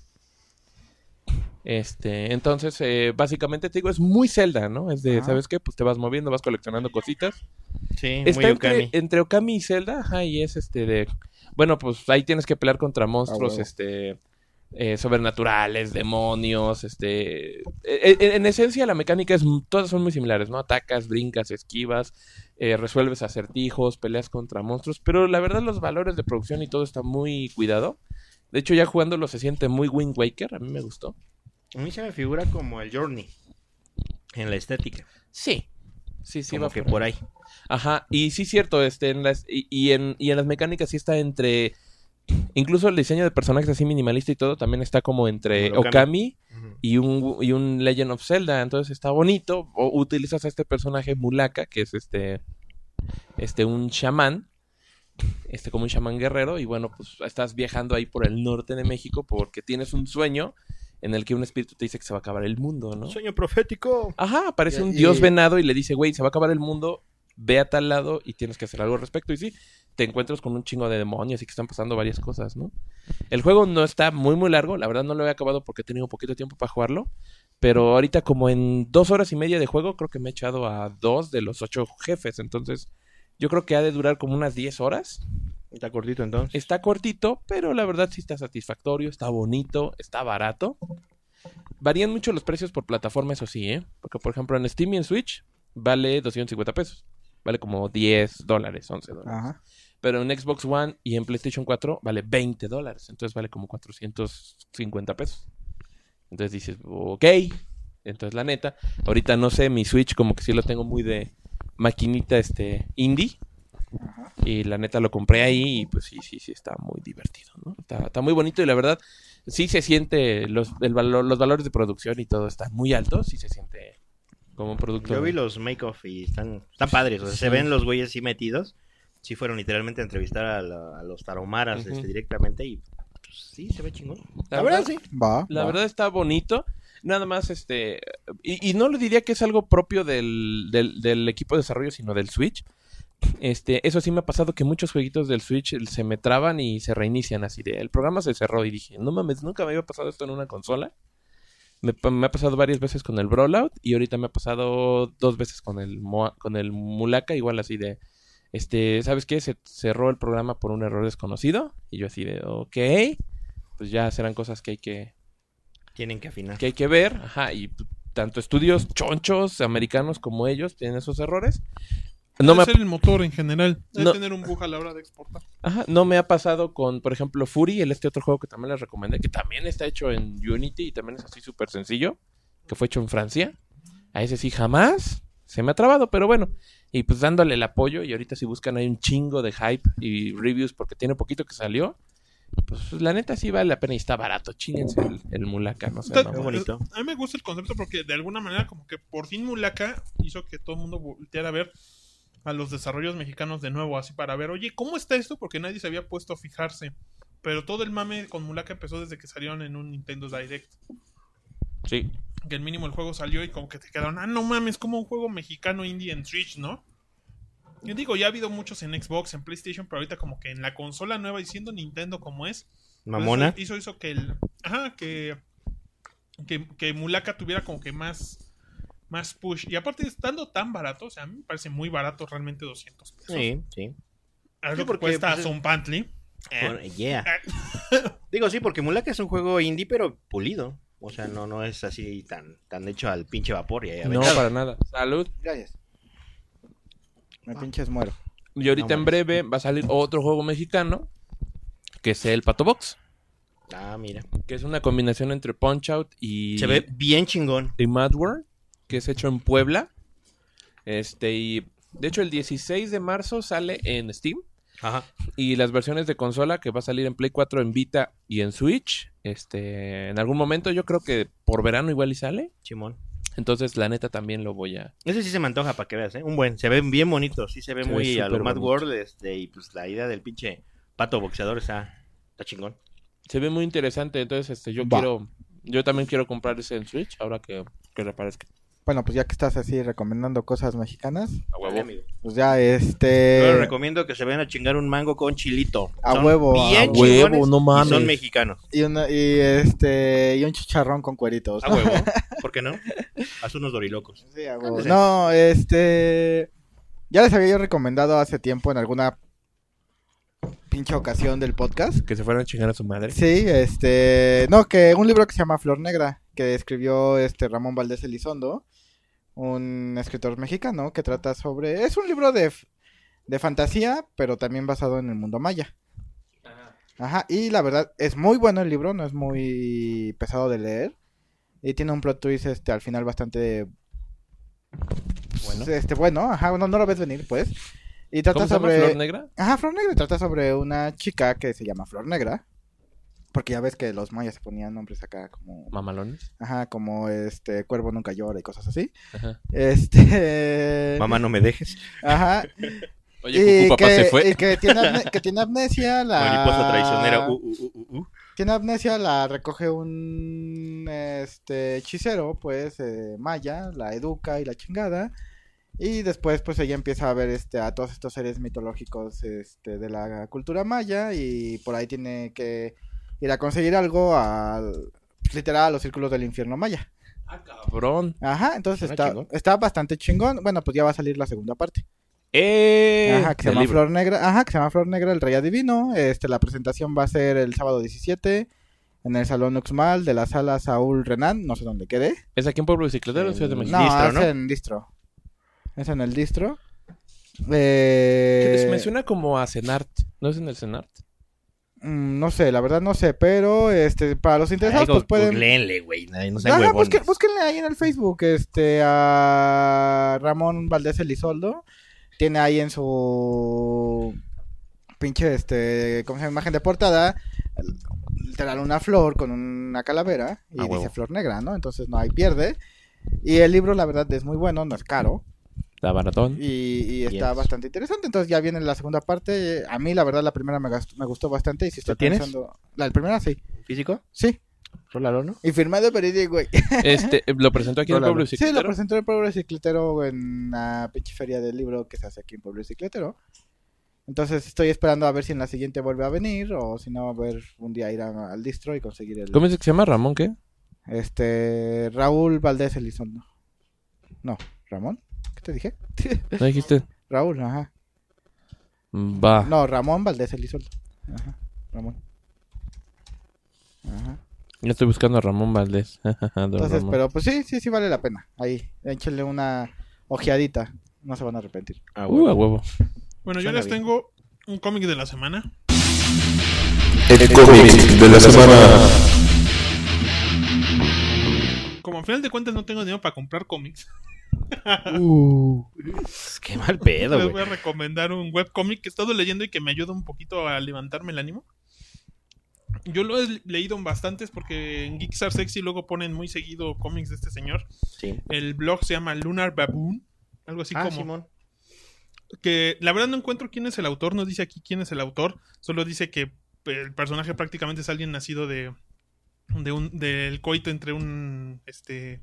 Este, entonces, eh, básicamente te digo, es muy Zelda, ¿no? Es de, Ajá. ¿sabes qué? Pues te vas moviendo, vas coleccionando cositas. Sí, Está muy entre, Okami. entre Okami y Zelda, ajá, y es este de... Bueno, pues ahí tienes que pelear contra monstruos, huevo. este... eh, sobrenaturales, demonios, este... eh, eh, en esencia la mecánica es... Todas son muy similares, ¿no? Atacas, brincas, esquivas, eh, resuelves acertijos, peleas contra monstruos, pero la verdad los valores de producción y todo está muy cuidado. De hecho ya jugándolo se siente muy Wind Waker, a mí me gustó. A mí se me figura como el Journey. En la estética. Sí. Sí, sí, como va que por por ahí. ahí. Ajá, y sí cierto, este, en las, y, y en, y en las mecánicas sí está entre... Incluso el diseño de personajes así minimalista y todo también está como entre Como el Okami, Okami. Ujú. y, un, y un Legend of Zelda. Entonces está bonito. O utilizas a este personaje Mulaka, que es este, este un chamán, este como un chamán guerrero. Y bueno, pues estás viajando ahí por el norte de México porque tienes un sueño en el que un espíritu te dice que se va a acabar el mundo, ¿no? Sueño profético. Ajá, aparece Y- un y- dios venado y le dice, güey, se va a acabar el mundo, ve a tal lado y tienes que hacer algo al respecto. Y sí, te encuentras con un chingo de demonios y que están pasando varias cosas, ¿no? El juego no está muy, muy largo. La verdad no lo he acabado porque he tenido poquito tiempo para jugarlo. Pero ahorita como en dos horas y media de juego, creo que me he echado a dos de los ocho jefes. Entonces, yo creo que ha de durar como unas diez horas. Está cortito entonces. Está cortito, pero la verdad sí está satisfactorio, está bonito, está barato. Varían mucho los precios por plataforma, eso sí, ¿eh? Porque, por ejemplo, en Steam y en Switch vale doscientos cincuenta pesos. Vale como diez dólares, once dólares. Ajá. pero en Xbox One y en PlayStation cuatro vale veinte dólares. Entonces vale como cuatrocientos cincuenta pesos. Entonces dices, ok. Entonces la neta, ahorita no sé, mi Switch como que sí lo tengo muy de maquinita este indie. Ajá. Y la neta lo compré ahí y pues sí, sí, sí, está muy divertido, ¿no? Está, está muy bonito y la verdad sí se siente, los, el valor, los valores de producción y todo están muy altos, sí se siente como un producto. Yo vi los make-off y están, están padres, o sea, Sí. se ven los güeyes así metidos. Sí fueron literalmente a entrevistar a, la- a los taromaras Ujú. este, directamente y pues, sí, se ve chingón. La La, verdad, verdad, sí. Va. La va. verdad está bonito. Nada más, este... Y, y no le diría que es algo propio del, del, del equipo de desarrollo, sino del Switch. Este, eso sí me ha pasado que muchos jueguitos del Switch se me traban y se reinician así de... El programa se cerró y dije, no mames, nunca me había pasado esto en una consola. Me, pa- me ha pasado varias veces con el Brawlout y ahorita me ha pasado dos veces con el, Moa- con el Mulaka, igual así de... Este, ¿sabes qué? Se cerró el programa por un error desconocido. Y yo así de, ok, pues ya serán cosas que hay que... Tienen que afinar. que hay que ver, ajá, y p- tanto estudios chonchos americanos como ellos tienen esos errores. No Debe me, ha, ser el motor en general. Debe No. tener un bug a la hora de exportar. ajá, no me ha pasado con, por ejemplo, Fury, el este otro juego que también les recomendé, que también está hecho en Unity y también es así súper sencillo, que fue hecho en Francia. A ese sí jamás se me ha trabado, pero bueno, y pues dándole el apoyo, y ahorita si buscan hay un chingo de hype y reviews porque tiene poquito que salió. Pues la neta sí vale la pena y está barato. Chinguense el, el Mulaka, no sé. Está- Qué mamá. bonito. A mí me gusta el concepto porque de alguna manera como que por fin Mulaka hizo que todo el mundo volteara a ver a los desarrollos mexicanos de nuevo, así para ver, oye, ¿cómo está esto? Porque nadie se había puesto a fijarse. Pero todo el mame con Mulaka empezó desde que salieron en un Nintendo Direct. Sí. Que el mínimo el juego salió y como que te quedaron, ah, no mames, como un juego mexicano indie en Switch, ¿no? Yo digo, ya ha habido muchos en Xbox, en PlayStation, pero ahorita como que en la consola nueva y siendo Nintendo como es, pues Mamona. Eso hizo, hizo que el. Ajá, que. Que, que Mulaka tuviera como que más. Más push. Y aparte, estando tan barato, o sea, a mí me parece muy barato realmente doscientos pesos. Sí, sí. Algo Sí, que porque, cuesta pues, es- un Pantley. Por- yeah. Digo, sí, porque Mulaka es un juego indie, pero pulido. O sea, no, no es así tan, tan hecho al pinche vapor. Y ahí No, aventado. para nada. Salud. Gracias. Me pinches muero. Y ahorita No en mames. breve va a salir otro juego mexicano, que es el Pato Box, Ah, mira. que es una combinación entre Punch-Out y, Se ve bien chingón. y Mad World, que es hecho en Puebla. Este, y de hecho el dieciséis de marzo sale en Steam. Ajá. Y las versiones de consola que va a salir en Play cuatro, en Vita y en Switch, este, en algún momento yo creo que por verano igual y sale. Chimón. Entonces la neta también lo voy a... Ese sí se me antoja para que veas, ¿eh? Un buen. Se ven bien bonitos. Sí se ve Se ve muy a lo súper Mad bonito. World. Este, y pues la idea del pinche pato boxeador está, está chingón. Se ve muy interesante, entonces este, yo Va. quiero... Yo también quiero comprar ese en Switch, ahora que, que reaparezca. Bueno, pues ya que estás así recomendando cosas mexicanas, A huevo. Vale, amigo. pues ya Yo este... les recomiendo que se vayan a chingar un mango con chilito. A Son huevo, a bien huevo, chingones no y mames. son mexicanos. Y, una, y este... Y un chicharrón con cueritos. A huevo. ¿Por qué no? Haz unos dorilocos. Sí, a huevo. Ándale. No, este... Ya les había yo recomendado hace tiempo en alguna pinche ocasión del podcast. Que se fueran a chingar a su madre. Sí, este... No, que un libro que se llama Flor Negra, que escribió este Ramón Valdés Elizondo, un escritor mexicano que trata sobre... Es un libro de, f- de fantasía, pero también basado en el mundo maya. Ajá, y la verdad es muy bueno el libro, no es muy pesado de leer. Y tiene un plot twist este, al final bastante... Bueno. Este, bueno, ajá, no, no lo ves venir, pues. Y trata ¿Cómo se llama? sobre... ¿Flor Negra? Ajá, Flor Negra trata sobre una chica que se llama Flor Negra. Porque ya ves que los mayas se ponían nombres acá como... Mamalones. Ajá, como este, Cuervo nunca llora y cosas así. Ajá. Este... Mamá, no me dejes. Ajá. Oye, Y Cucu, papá que, se fue. y que tiene, amne- que tiene amnesia, la... Mariposa traicionera. Uh, uh, uh, uh, uh. Tiene amnesia, la recoge un este hechicero, pues, eh, maya, la educa y la chingada. Y después, pues, ella empieza a ver este, a todos estos seres mitológicos este, de la cultura maya. Y por ahí tiene que ir a conseguir algo, al, literal, a los círculos del infierno maya. Ah, cabrón. Ajá, entonces Suena está, chingón. está bastante chingón. Bueno, pues ya va a salir la segunda parte. Eh, Ajá, que se del llama libro. Flor Negra. Ajá, que se llama Flor Negra, el Rey Adivino. Este, la presentación va a ser el sábado diecisiete en el Salón Uxmal de la sala Saúl Renan, no sé dónde quede. ¿Es aquí en Pueblo Bicicletero o en Ciudad de En- México? No, Distro, es ¿no? en Distro. Es en el Distro. Eh, Me suena como a Cenart. ¿No es en el Cenart? mm, no sé, la verdad no sé, pero este para los interesados Ay, pues pueden... googleenle, güey, no sean Ajá, huevones. busquen- búsquenle ahí en el Facebook este a Ramón Valdés Elizondo. Tiene ahí en su pinche este, ¿cómo se llama? Imagen de portada, literal una flor con una calavera y Ah, dice huevo. flor negra, ¿no? Entonces no hay pierde. Y el libro la verdad es muy bueno, no es caro La baratón. y, y está Yes. bastante interesante. Entonces ya viene la segunda parte. A mí la verdad la primera me, gastó- me gustó bastante y si estoy ¿Lo tienes? pensando, la primera sí, ¿Físico? sí. Rólalo, ¿no? Y firmado periódico, güey. Este, lo presentó aquí en el Rólalo. pueblo Sí, bicicletero. lo presentó el Pueblo Bicicletero en la pinche feria del libro que se hace aquí en Pueblo Bicicletero. Entonces estoy esperando a ver si en la siguiente vuelve a venir o si no, a ver un día ir a- al distro y conseguir el... ¿Cómo es que se llama? ¿Ramón qué? Este... Raúl Valdés Elizondo. No, ¿Ramón? ¿Qué te dije? ¿No dijiste? Raúl, ajá. Va. No, Ramón Valdés Elizondo. Ajá, Ramón. Ajá. Yo estoy buscando a Ramón Valdés. Don Entonces, Ramón. pero pues sí, sí, sí vale la pena. Ahí, échenle una ojeadita. No se van a arrepentir. Ah, Uh, a huevo. Bueno, yo Suena les bien. tengo un cómic de la semana. El cómic de la semana. Como al final de cuentas no tengo dinero para comprar cómics, Qué mal pedo, les güey. voy a recomendar un webcómic que he estado leyendo y que me ayuda un poquito a levantarme el ánimo. Yo lo he leído en bastantes porque en Geeks Are Sexy luego ponen muy seguido cómics de este señor. Sí. El blog se llama Lunar Baboon, algo así Ah, como... Simón. Que la verdad no encuentro quién es el autor, no dice aquí quién es el autor, solo dice que el personaje prácticamente es alguien nacido de, de un, del coito entre un este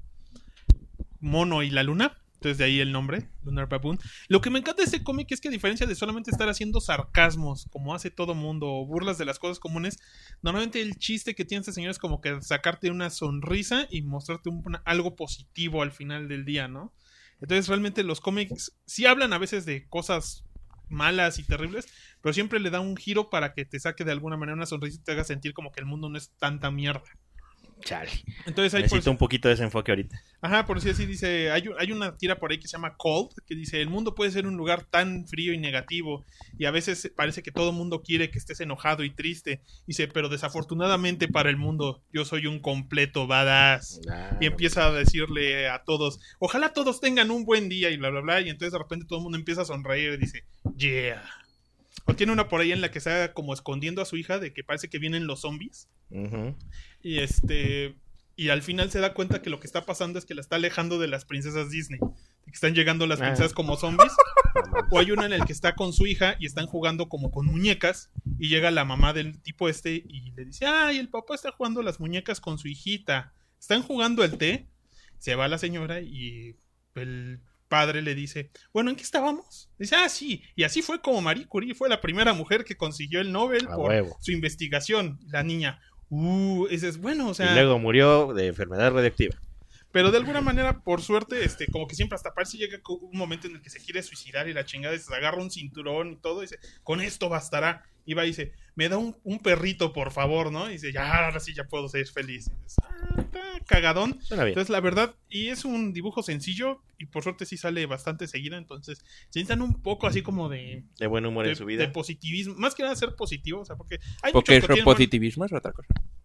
mono y la luna. Entonces de ahí el nombre, Lunar Baboon. Lo que me encanta de este cómic es que a diferencia de solamente estar haciendo sarcasmos, como hace todo mundo, o burlas de las cosas comunes, normalmente el chiste que tiene este señor es como que sacarte una sonrisa y mostrarte un, una- algo positivo al final del día, ¿no? Entonces realmente los cómics sí hablan a veces de cosas malas y terribles, pero siempre le da un giro para que te saque de alguna manera una sonrisa y te haga sentir como que el mundo no es tanta mierda. Chale. Entonces hay por, Necesito un poquito de ese enfoque ahorita. ajá, por decir así, dice, hay, un- hay una tira por ahí que se llama Cold, que dice, el mundo puede ser un lugar tan frío y negativo, y a veces parece que todo el mundo quiere que estés enojado y triste, dice, pero desafortunadamente para el mundo, yo soy un completo badass. Y empieza a decirle a todos, ojalá todos tengan un buen día y bla, bla, bla. Y entonces de repente todo el mundo empieza a sonreír y dice, yeah. O tiene una por ahí en la que está como escondiendo a su hija de que parece que vienen los zombies. Ujú. Y este y al final se da cuenta que lo que está pasando es que la está alejando de las princesas Disney. Que están llegando las Ah. princesas como zombies. O hay una en el que está con su hija y están jugando como con muñecas. Y llega la mamá del tipo este y le dice, ay, el papá está jugando las muñecas con su hijita. Están jugando el té. Se va la señora y el padre le dice, bueno, ¿en qué estábamos? Dice, ah, sí. Y así fue como Marie Curie fue la primera mujer que consiguió el Nobel A por huevo. su investigación. La niña, uh, ese es bueno, o sea... Y luego murió de enfermedad radioactiva. Pero de alguna manera, por suerte, este, como que siempre hasta parece llega un momento en el que se quiere suicidar y la chingada y se agarra un cinturón y todo y dice, con esto bastará. Y va y dice, me da un, un perrito, por favor, ¿no? Y dice, ya, ahora sí ya puedo ser feliz. Y dices, ah, está cagadón. Suena bien. Entonces, la verdad, y es un dibujo sencillo y por suerte sí sale bastante seguido. Entonces, se necesitan un poco así como de, De buen humor de, en su de vida. positivismo. Más que nada ser positivo, o sea, porque hay Porque muchos el que tienen buen- positivismo es otra cosa.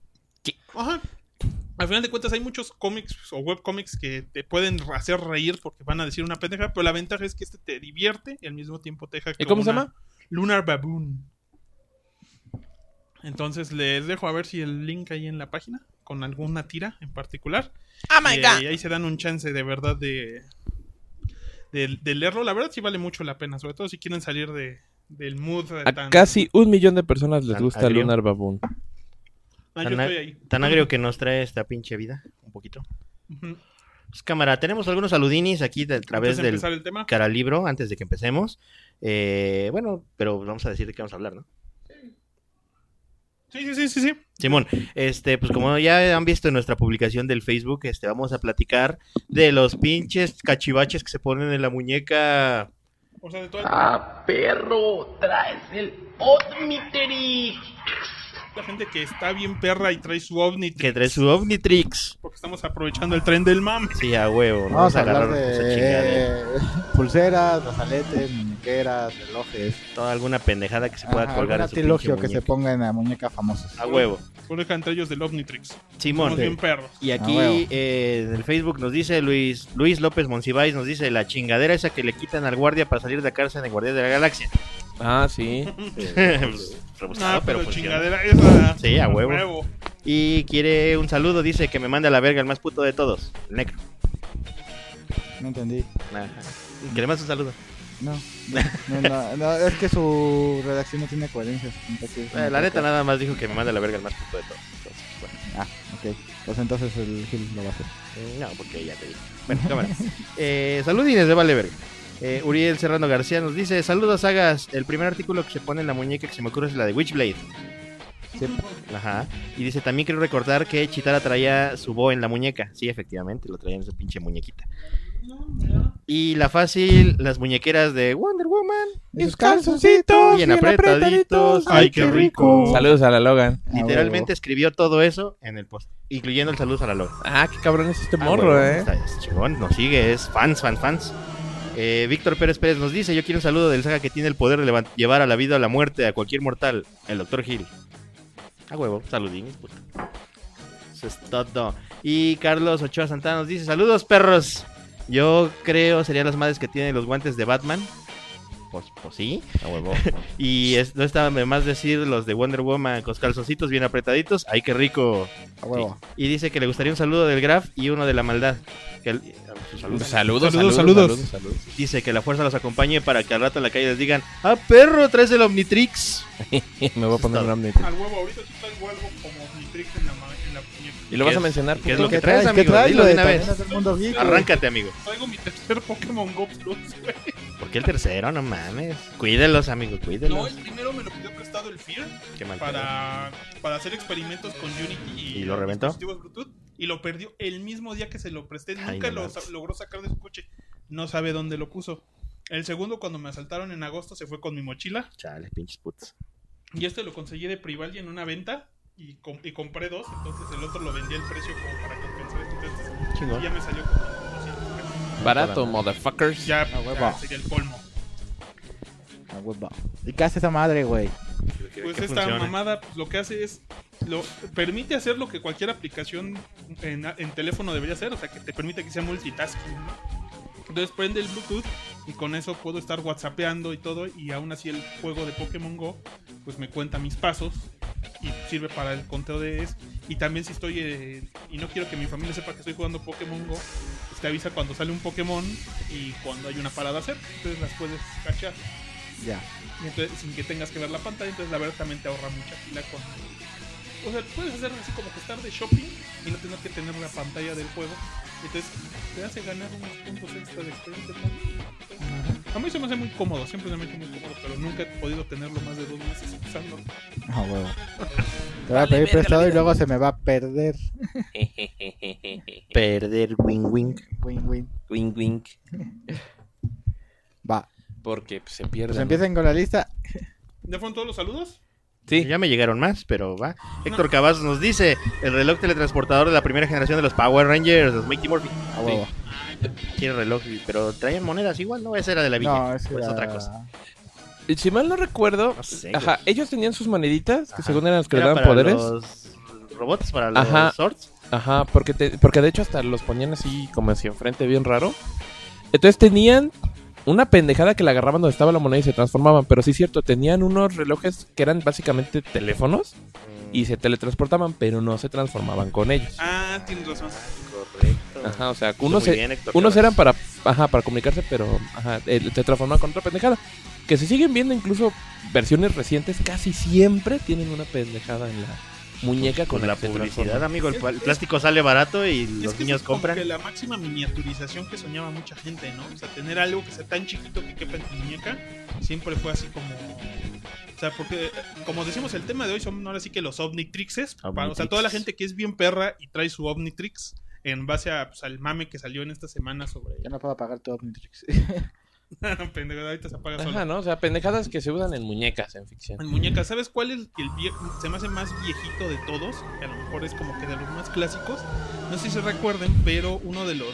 Ajá. Al final de cuentas hay muchos cómics o webcómics que te pueden hacer reír porque van a decir una pendeja, pero la ventaja es que este te divierte y al mismo tiempo te deja ¿Y como cómo se una llama? Lunar Baboon. Entonces les dejo a ver si el link ahí en la página con alguna tira en particular. ¡Oh, my y, God! y ahí se dan un chance de verdad de, de, de leerlo. La verdad sí vale mucho la pena, sobre todo si quieren salir de, del mood A tan... casi un millón de personas les Tan gusta agrio. Lunar Baboon. Ah, yo Tan, a- estoy ahí. tan agrio que nos trae esta pinche vida. Un poquito. Ujú. Pues cámara, tenemos algunos saludinis aquí de- a través Antes de del empezar el tema. cara libro, antes de que empecemos. Eh, bueno, pero vamos a decir de qué vamos a hablar, ¿no? Sí, sí, sí, sí, sí. Simón, este, pues como ya han visto en nuestra publicación del Facebook, este, vamos a platicar de los pinches cachivaches que se ponen en la muñeca. O sea, de todo el... Ah, perro, traes el Otmiteri. la gente que está bien perra y trae su Omnitrix. Que trae su Omnitrix. Porque estamos aprovechando el tren del mame. Sí, a huevo. ¿no? Vamos a hablar esa de chingadera. pulseras, brazaletes, muñequeras, relojes. Toda alguna pendejada que se pueda Ajá, colgar algún en su artilugio pinche que se muñeca. ponga en la muñeca famosos. A huevo. Por entre ellos del Omnitrix. Simón. Somos bien perros. Y A aquí huevo. eh, en el Facebook nos dice Luis Luis López Monsiváis, nos dice la chingadera esa que le quitan al guardia para salir de la cárcel en Guardián de la Galaxia. Ah, sí. Pues, rebuscado, Ah, pero, funciona. chingadera esa. Sí, a huevo. Y quiere un saludo, dice que me mande a la verga el más puto de todos, el Necro. No entendí. Ajá. Que le mande un saludo. No, no, no, no, no, es que su redacción no tiene coherencia. Entonces, Eh, la neta nada más dijo que me mande a la verga el más puto de todos. Entonces, bueno. Ah, ok. Pues entonces el Gil lo va a hacer. No, porque ya te dije. Bueno, cámara. Eh, saludines de Vale Verga. Eh, Uriel Serrano García nos dice: saludos, Sagas. El primer artículo que se pone en la muñeca que se me ocurre es la de Witchblade. Sí. Ajá. Y dice: también quiero recordar que Chitara traía su bo en la muñeca. Sí, efectivamente, lo traía en esa pinche muñequita. Y la fácil, las muñequeras de Wonder Woman. Mis calzoncitos Bien apretaditos. Ay, qué rico. Saludos a la Logan. Ah, Literalmente escribió todo eso en el post, incluyendo el saludos a la Logan. Ah, qué cabrón es este Ah, morro, huevo, eh. está- es chingón, nos sigue, es fans, fans, fans. Eh, Víctor Pérez Pérez nos dice: yo quiero un saludo del Saga que tiene el poder de levant- llevar a la vida o a la muerte a cualquier mortal, el doctor Gil. A huevo, saludines, puto. Eso es todo. Y Carlos Ochoa Santana nos dice: saludos, perros. Yo creo serían las madres que tienen los guantes de Batman. Pues, pues sí. A huevo. Y es- no está de más decir los de Wonder Woman con los calzoncitos bien apretaditos. ¡Ay, qué rico! A huevo. Y dice que le gustaría un saludo del Graf y uno de la maldad. Que el- sus saludos. Saludos, Saludos, saludos, saludos. saludos. Dice que la fuerza los acompañe para que al rato en la calle les digan: ¡ah, perro! Traes el Omnitrix. Me voy a poner todo. un Omnitrix. Al huevo, ahorita sí traigo algo como Omnitrix en la, ma- en la muñeca. Y lo vas ¿Qué a es? mencionar. ¿Qué es puto. lo que ¿Qué traes, traes? ¿Qué amigo? traes? Dilo Lo de de una vez. Tabernas del Mundo Geek, güey. Arráncate, amigo. Traigo mi tercer Pokémon Go Plus, güey. ¿Por qué el tercero? No mames. Cuídelos, amigo, No, cuídelos. el primero me lo pidió prestado el Fear Qué mal pedo. para, para hacer experimentos con Unity y, ¿Y lo reventó? dispositivos Bluetooth, y lo perdió el mismo día que se lo presté. Ay, Nunca no lo mames. sa- logró sacar de su coche. No sabe dónde lo puso. El segundo, cuando me asaltaron en agosto, se fue con mi mochila. Chale, pinches putos. Y este lo conseguí de Privaldi en una venta. Y, com- y compré dos. Entonces el otro lo vendí al precio como para compensar esto. Entonces, Chingón. y ya me salió como doscientos pesos. Barato, motherfuckers. Ya, Ah, huevo. ya sería el colmo. A huevo. ¿Y qué hace esa madre, güey? Pues ¿Qué esta funciona? mamada pues, lo que hace es lo permite hacer lo que cualquier aplicación en, en teléfono debería hacer, o sea que te permite que sea multitasking, ¿no? Entonces prende el Bluetooth y con eso puedo estar whatsappeando y todo, y aún así el juego de Pokémon Go pues me cuenta mis pasos y sirve para el conteo de eso. Y también si estoy eh, y no quiero que mi familia sepa que estoy jugando Pokémon Go, pues te avisa cuando sale un Pokémon y cuando hay una parada a hacer, entonces las puedes cachar. Ya. Y entonces, sin que tengas que ver la pantalla, entonces la verdad también te ahorra mucha pila con... O sea, puedes hacer así como que estar de shopping y no tener que tener la pantalla del juego. Entonces te hace ganar unos puntos extra de experiencia, ¿no? A mí se me hace muy cómodo, siempre se me ha hecho muy cómodo, pero nunca he podido tenerlo más de dos meses usando. A huevo. Te voy a pedir prestado y luego se me va a perder. Perder, wing, wing. Win, win. Wink, wink. Va. Porque pues, se pierde. Pues ¿no? empiecen con la lista. ¿Ya fueron todos los saludos? Sí. Ya me llegaron más, pero va. Héctor Cavazos nos dice: el reloj teletransportador de la primera generación de los Power Rangers, los Mighty Morphin. A huevo. Quiere reloj, pero traían monedas igual, ¿no? Esa era de la villa. No, es o es otra cosa. Y si mal no recuerdo, No sé. ajá, güey. ellos tenían sus moneditas, que Ajá. según eran las que le Era daban para poderes. los robots, para los Ajá. swords. Ajá, porque, te- porque de hecho hasta los ponían así como hacia enfrente, bien raro. Entonces tenían una pendejada que la agarraban donde estaba la moneda y se transformaban. Pero sí es cierto, tenían unos relojes que eran básicamente teléfonos y se teletransportaban, pero no se transformaban con ellos. Ah, tienes razón. Correcto. Ajá, o sea, Estuvo unos, muy se- bien, Héctor unos Cavazos. eran para, ajá, para comunicarse, pero ajá, eh, se transformaban con otra pendejada. Que se siguen viendo incluso versiones recientes, casi siempre tienen una pendejada en la muñeca con Con la que se publicidad, transforman. amigo. El, Es- pa- el es- plástico sale barato y Es los que niños es como compran. que la máxima miniaturización que soñaba mucha gente, ¿no? O sea, tener algo que sea tan chiquito que quepa en tu muñeca, siempre fue así como... O sea, porque, eh, como decimos, el tema de hoy son ahora sí que los Omnitrixes. Para- O sea, Omnitrix. toda la gente que es bien perra y trae su Omnitrix en base a, pues, al mame que salió en esta semana sobre... Ya no puedo pagar tu Omnitrix. Pendejada, ahorita se apaga solo. Ajá, ¿no? O sea, pendejadas que se usan en muñecas en ficción. En muñecas, ¿sabes cuál es el vie- se me hace más viejito de todos? Que a lo mejor es como que de los más clásicos. No sé si se recuerden, pero uno de los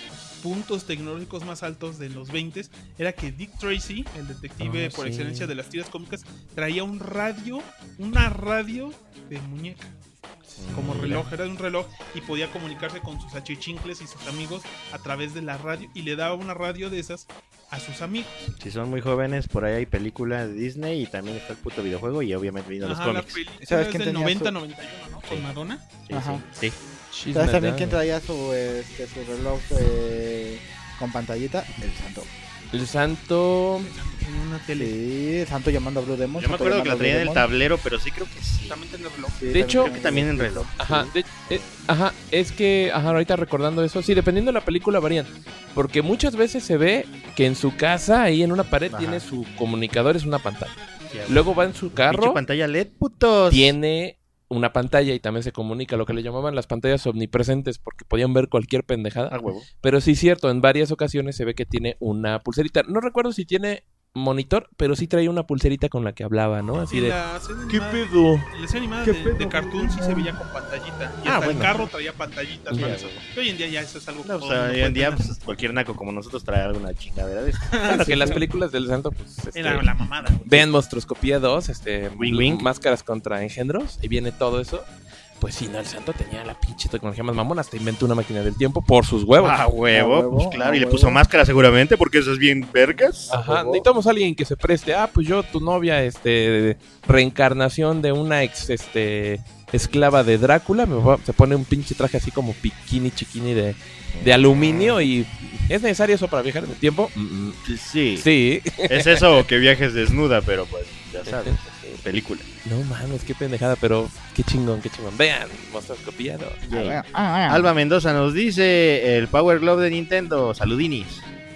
puntos tecnológicos más altos de los veinte era que Dick Tracy, el detective Oh, por sí. excelencia de las tiras cómicas, traía un radio, una radio de muñeca. Como reloj, era un reloj y podía comunicarse con sus achichincles y sus amigos a través de la radio y le daba una radio de esas a sus amigos. Si son muy jóvenes, por ahí hay película de Disney y también está el puto videojuego y obviamente vino los Ajá, la cómics. película ¿Sabes es quién del tenía noventa su- noventa y uno, ¿no? Con Madonna. Sí, Ajá. sí. sí. ¿Sabes también quién traía su, este, su reloj eh, con pantallita? El santo. El santo... En una tele. Sí, el santo llamando a Blue Demon. Yo me santo acuerdo que la llamando a traía en el Blue Demon. tablero, pero sí creo que sí. También tenía reloj. Sí, De hecho- Creo que también en reloj. Ajá, de- eh, ajá, es que, ajá, ahorita recordando eso, sí, dependiendo de la película varían, porque muchas veces se ve que en su casa, ahí en una pared, Ajá. tiene su comunicador, es una pantalla. Sí, a ver. Luego va en su Pinche carro, pantalla L E D, putos. tiene una pantalla y también se comunica, lo que le llamaban las pantallas omnipresentes, porque podían ver cualquier pendejada. A huevo. Pero sí es cierto, en varias ocasiones se ve que tiene una pulserita. No recuerdo si tiene monitor, pero sí traía una pulserita con la que hablaba, ¿no? Así En de... la serie ¿Qué animada- pedo? En la serie animada ¿Qué de, pedo, de Cartoon sí se veía con pantallita. Y Ah, hasta bueno. el carro traía pantallitas. Ya, para eso. Y hoy en día ya eso es algo que No, pues, todo el mundo hoy en puede día, tener. pues, cualquier naco como nosotros trae alguna chingadera de eso. Bueno, que en las películas del santo, pues... este, Era la mamada. güey. Vean Monstruoscopía dos, este, Wing Wing. Máscaras contra engendros, y viene todo eso. Pues sí, no, el santo tenía la pinche tecnología más mamona, hasta inventó una máquina del tiempo por sus huevos. A huevo, A huevo, pues claro. a Y le huevo. puso máscara seguramente porque eso es bien vergas. Ajá, huevo. necesitamos a alguien que se preste. Ah, pues yo, tu novia, este, reencarnación de una ex, este, esclava de Drácula, me va- se pone un pinche traje así como bikini chiquini de, de aluminio y ¿es necesario eso para viajar en el tiempo? Mm, mm, Sí. sí. Es eso o que viajes desnuda, pero pues ya sabes. Película. No mames, qué pendejada, pero qué chingón, qué chingón. Vean, Monstruoscopía dos. Ah, bueno, ah, ah. Alba Mendoza nos dice el Power Glove de Nintendo. Saludinis.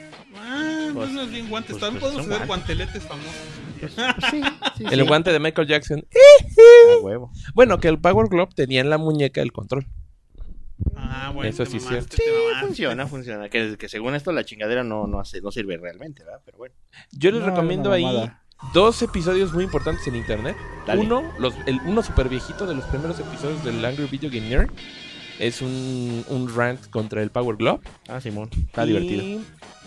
Ah, Pues- pues no es bien guantes. pues- También pues podemos son hacer guantes. guanteletes famosos. Sí, sí, El sí. guante de Michael Jackson. A huevo. Bueno, que el Power Glove tenía en la muñeca el control. Ah, bueno. Eso te sí es mamaste, cierto. te Sí, mamaste. funciona, funciona. Que, que según esto la chingadera no, no, hace, no sirve realmente, ¿verdad? Pero bueno. Yo les No, recomiendo una ahí mamada. dos episodios muy importantes en internet. Dale. Uno, los, el uno super viejito de los primeros episodios del Angry Video Game Nerd. Es un, un rant contra el Power Glove. Ah, Simón. Está Y divertido.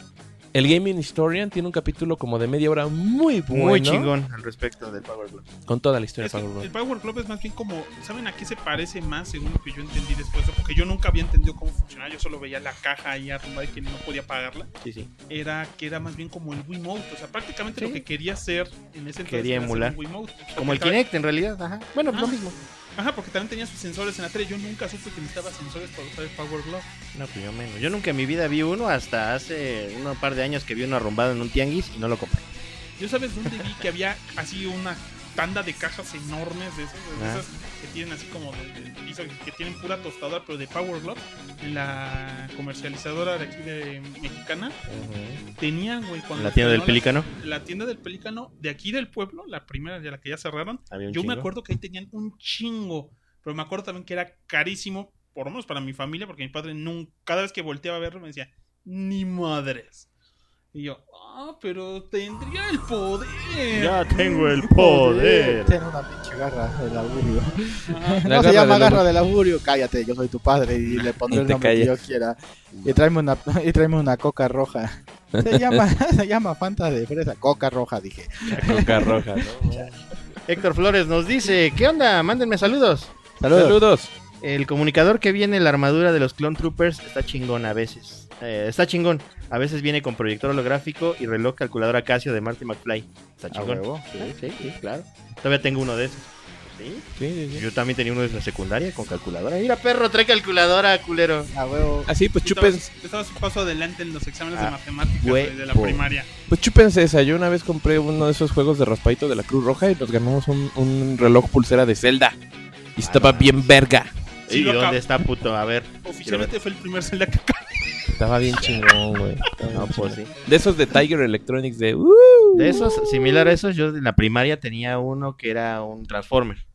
El Gaming Historian tiene un capítulo como de media hora muy bueno. Muy chingón al respecto del Power Glove. Con toda la historia Es del que Power el Glove. Power Glove es más bien como, ¿saben a qué se parece más según lo que yo entendí después? Porque yo nunca había entendido cómo funcionaba, yo solo veía la caja ahí arrumbada y que no podía pagarla. Sí, sí. Era que era más bien como el Wiimote, o sea, prácticamente Sí. lo que quería hacer en ese entonces Quería era hacer emular. un Wiimote. Como el Porque Kinect en realidad, ajá. Bueno, Ah. lo mismo. Ajá, porque también tenía sus sensores en la tele. Yo nunca supe que necesitaba sensores para usar el Power Glove. No, pues yo menos. Yo nunca en mi vida vi uno hasta hace un par de años que vi uno arrumbado en un tianguis y no lo compré. Yo sabes dónde vi que había así una tanda de cajas enormes de esas, de Ah. esas que tienen así como de, de piso, que tienen pura tostadora, pero de Power Glove. En la comercializadora de aquí de mexicana tenían, güey, cuando La tienda del estrenó Pelícano. La, la tienda del Pelícano de aquí del pueblo, la primera de la que ya cerraron. Había un Yo me chingo. acuerdo que ahí tenían un chingo, pero me acuerdo también que era carísimo, por lo menos para mi familia, porque mi padre nunca, cada vez que volteaba a verlo me decía, ni madres. Y yo, ah, pero tendría el poder. Ya tengo el poder. Tiene una pinche garra del augurio. Ajá. La No se garra llama del garra augurio. del augurio. Cállate, yo soy tu padre y le pondré Y el te nombre que yo callas. quiera. Y tráeme una, y tráeme una coca roja. Se llama, se llama Fanta de fresa. Coca roja, dije. La coca roja, ¿no? Héctor Flores nos dice, ¿qué onda? Mándenme saludos. Saludos. Saludos. El comunicador que viene en la armadura de los Clone Troopers está chingón a veces. Eh, está chingón. A veces viene con proyector holográfico y reloj calculadora Casio de Marty McFly. Está A chingón. huevo. Sí, sí, sí, claro. Todavía tengo uno de esos. ¿Sí? Sí, sí, sí. Yo también tenía uno de la secundaria con calculadora. Mira, perro, trae calculadora, culero. A huevo. Así, pues Sí, chupen, estabas, estabas un paso adelante en los exámenes Ah, de matemáticas huevo. güey, de la primaria. pues chúpense esa. Yo una vez compré uno de esos juegos de raspadito de la Cruz Roja y nos ganamos un, un reloj pulsera de Zelda. Y estaba no. bien verga. Sí, ¿Y lo dónde acabo. está, puto? A ver. Oficialmente fue el primer Zelda que acabé. Estaba bien chingón, güey. Estaba No, bien pues chingón. sí. De esos de Tiger Electronics de... Uh, De esos, similar a esos, yo en la primaria tenía uno que era un Transformer.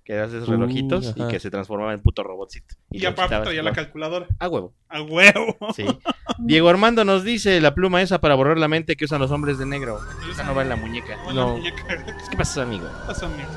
que era esos relojitos Uh, y que se transformaba en puto robotcito. Y, le aparte quitabas traía el la color. calculadora. A huevo. A huevo. Sí. Diego Armando nos dice la pluma esa para borrar la mente que usan los hombres de negro. Pero Esa no va en la muñeca. No, en la No. muñeca. ¿Qué pasa, amigo? Pasó, amigo.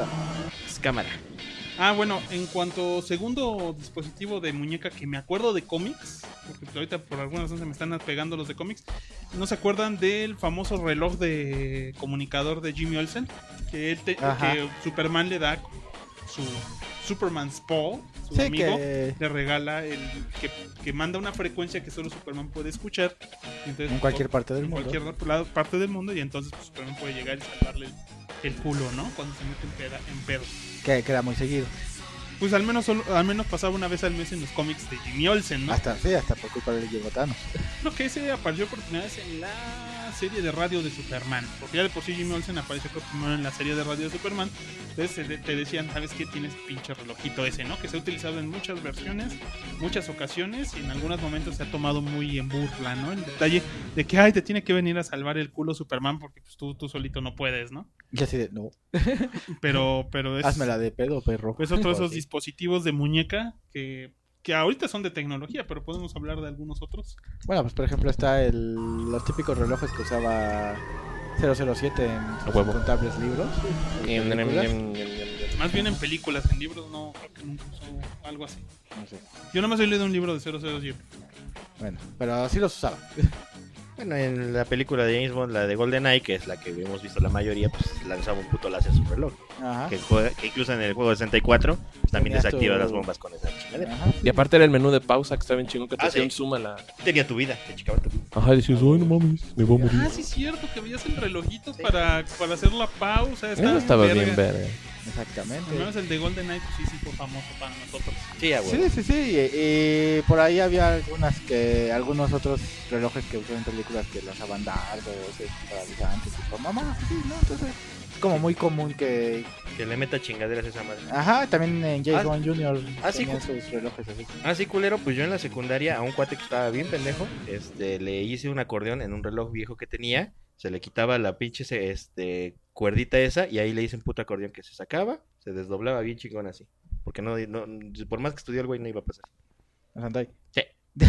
Es cámara. Ah, bueno, en cuanto segundo dispositivo de muñeca que me acuerdo de cómics, porque pues ahorita por alguna razón se me están pegando los de cómics, ¿no se acuerdan del famoso reloj de comunicador de Jimmy Olsen? Que, él te- Ajá. que Superman le da su Superman's Paw, su Sí, amigo, que le regala el que, que manda una frecuencia que solo Superman puede escuchar. Y entonces, en cualquier parte del en mundo. cualquier lado- parte del mundo, y entonces pues, Superman puede llegar y salvarle el, el culo, ¿no? Cuando se mete en, peda, en pedos. Que queda muy seguido. Pues al menos solo, al menos pasaba una vez al mes en los cómics de Jimmy Olsen, ¿no? Hasta, sí, hasta por culpa del Diego Thanos. Creo que ese apareció por primera vez en la serie de radio de Superman. Porque ya de por sí Jimmy Olsen apareció por primero en la serie de radio de Superman. Entonces te, te decían, ¿sabes qué? Tienes pinche relojito ese, ¿no? Que se ha utilizado en muchas versiones, muchas ocasiones, y en algunos momentos se ha tomado muy en burla, ¿no? El detalle de que, ay, te tiene que venir a salvar el culo Superman porque pues, tú, tú solito no puedes, ¿no? Y así de, no, Pero, pero es... házmela de pedo, perro. Es otro de esos Sí. dispositivos de muñeca que, que ahorita son de tecnología, pero podemos hablar de algunos otros. Bueno, pues por ejemplo está el, los típicos relojes que usaba cero cero siete en sus huevo. incontables libros. Ñam, ñam, películas. ñam, ñam, ñam. Más bien en películas, en libros no, creo que nunca usó algo así. No sé. Yo nomás he leído un libro de cero cero siete. Bueno, pero sí los usaba. Bueno, en la película de James Bond, la de GoldenEye, que es la que hemos visto la mayoría, pues lanzaba un puto láser a su reloj. Ajá. Que, juega- que incluso en el juego de sesenta y cuatro pues, también Tenías desactiva tu- las bombas con esa chingadera. Ajá. Y aparte era el menú de pausa que estaba bien chingón que te Ah, hacía sí. un zoom a la... Tenía tu vida, te checaba tu vida. Ajá, decías, ay, no mames, me voy a morir. Ah, sí es cierto, que veías el relojito Sí. para, para hacer la pausa. Eso estaba bien verga. verga. Exactamente. Al menos el de Golden Knight pues, sí, sí fue famoso para nosotros. Sí, a huevo. Sí, sí, sí. Y, y por ahí había algunas que, algunos otros relojes que usaban en películas que lanzaban dardos, eh, paralizantes y como mamá, sí, ¿no? Entonces es como muy común que... Que le meta chingaderas a esa madre. Ajá, también en James Ah, Bond junior ah, sí, tenían cu- sus relojes así. Ah, sí, culero, pues yo en la secundaria a un cuate que estaba bien pendejo, este, le hice un acordeón en un reloj viejo que tenía, se le quitaba la pinche se- este, cuerdita esa y ahí le hice un puto acordeón que se sacaba, se desdoblaba bien chingón así. Porque no, no por más que estudió el güey no iba a pasar. En Sandai. Sí.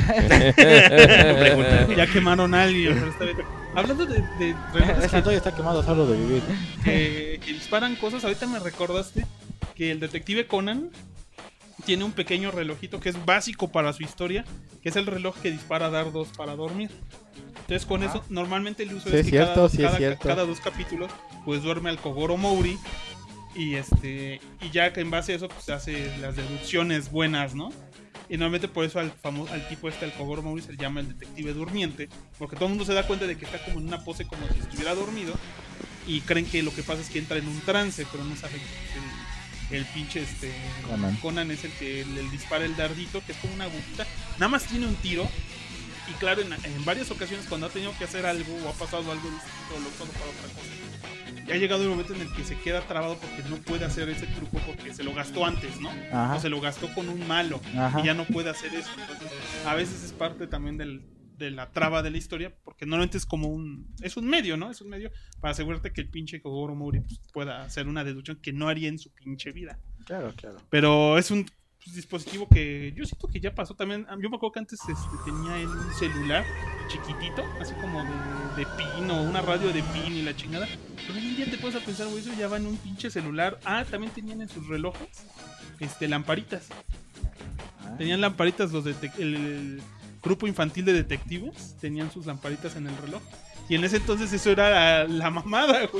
Ya quemaron a alguien, pero está bien. Hablando de, de relojes El Sandai está quemado solo de vivir. que, que disparan cosas, ahorita me recordaste que el detective Conan tiene un pequeño relojito que es básico para su historia, que es el reloj que dispara dardos para dormir. Entonces con Ah. eso, normalmente el uso Sí, es es que cierto, cada, sí, es cada- cierto. cada dos capítulos pues duerme al Kogoro Mouri y este y ya que en base a eso pues hace las deducciones buenas, ¿no? Y normalmente por eso al famoso, al tipo este, al Kogoro Mouri, se le llama el detective durmiente, porque todo el mundo se da cuenta de que está como en una pose como si estuviera dormido y creen que lo que pasa es que entra en un trance, pero no saben que el, el pinche este Conan. es el que le dispara el dardito, que es como una agujita, nada más tiene un tiro. Y claro, en, en varias ocasiones cuando ha tenido que hacer algo o ha pasado algo distinto, lo ha usado para otra cosa. Y ha llegado el momento en el que se queda trabado porque no puede hacer ese truco porque se lo gastó antes, ¿no? Ajá. O se lo gastó con un malo Ajá. y ya no puede hacer eso. Entonces, a veces es parte también del, de la traba de la historia, porque normalmente es como un... Es un medio, ¿no? Es un medio para asegurarte que el pinche Kogoro Mouri pues, pueda hacer una deducción que no haría en su pinche vida. Claro, claro. Pero es un pues, dispositivo que yo siento que ya pasó también. Yo me acuerdo que antes este, tenía él un celular chiquitito, así como de, de pin o una radio de pin y la chingada. Pero hoy en día te puedes a pensar, güey, eso ya va en un pinche celular. Ah, también tenían en sus relojes este, lamparitas. Ah. Tenían lamparitas los de el, el grupo infantil de detectives, tenían sus lamparitas en el reloj. Y en ese entonces eso era la, la mamada, güey.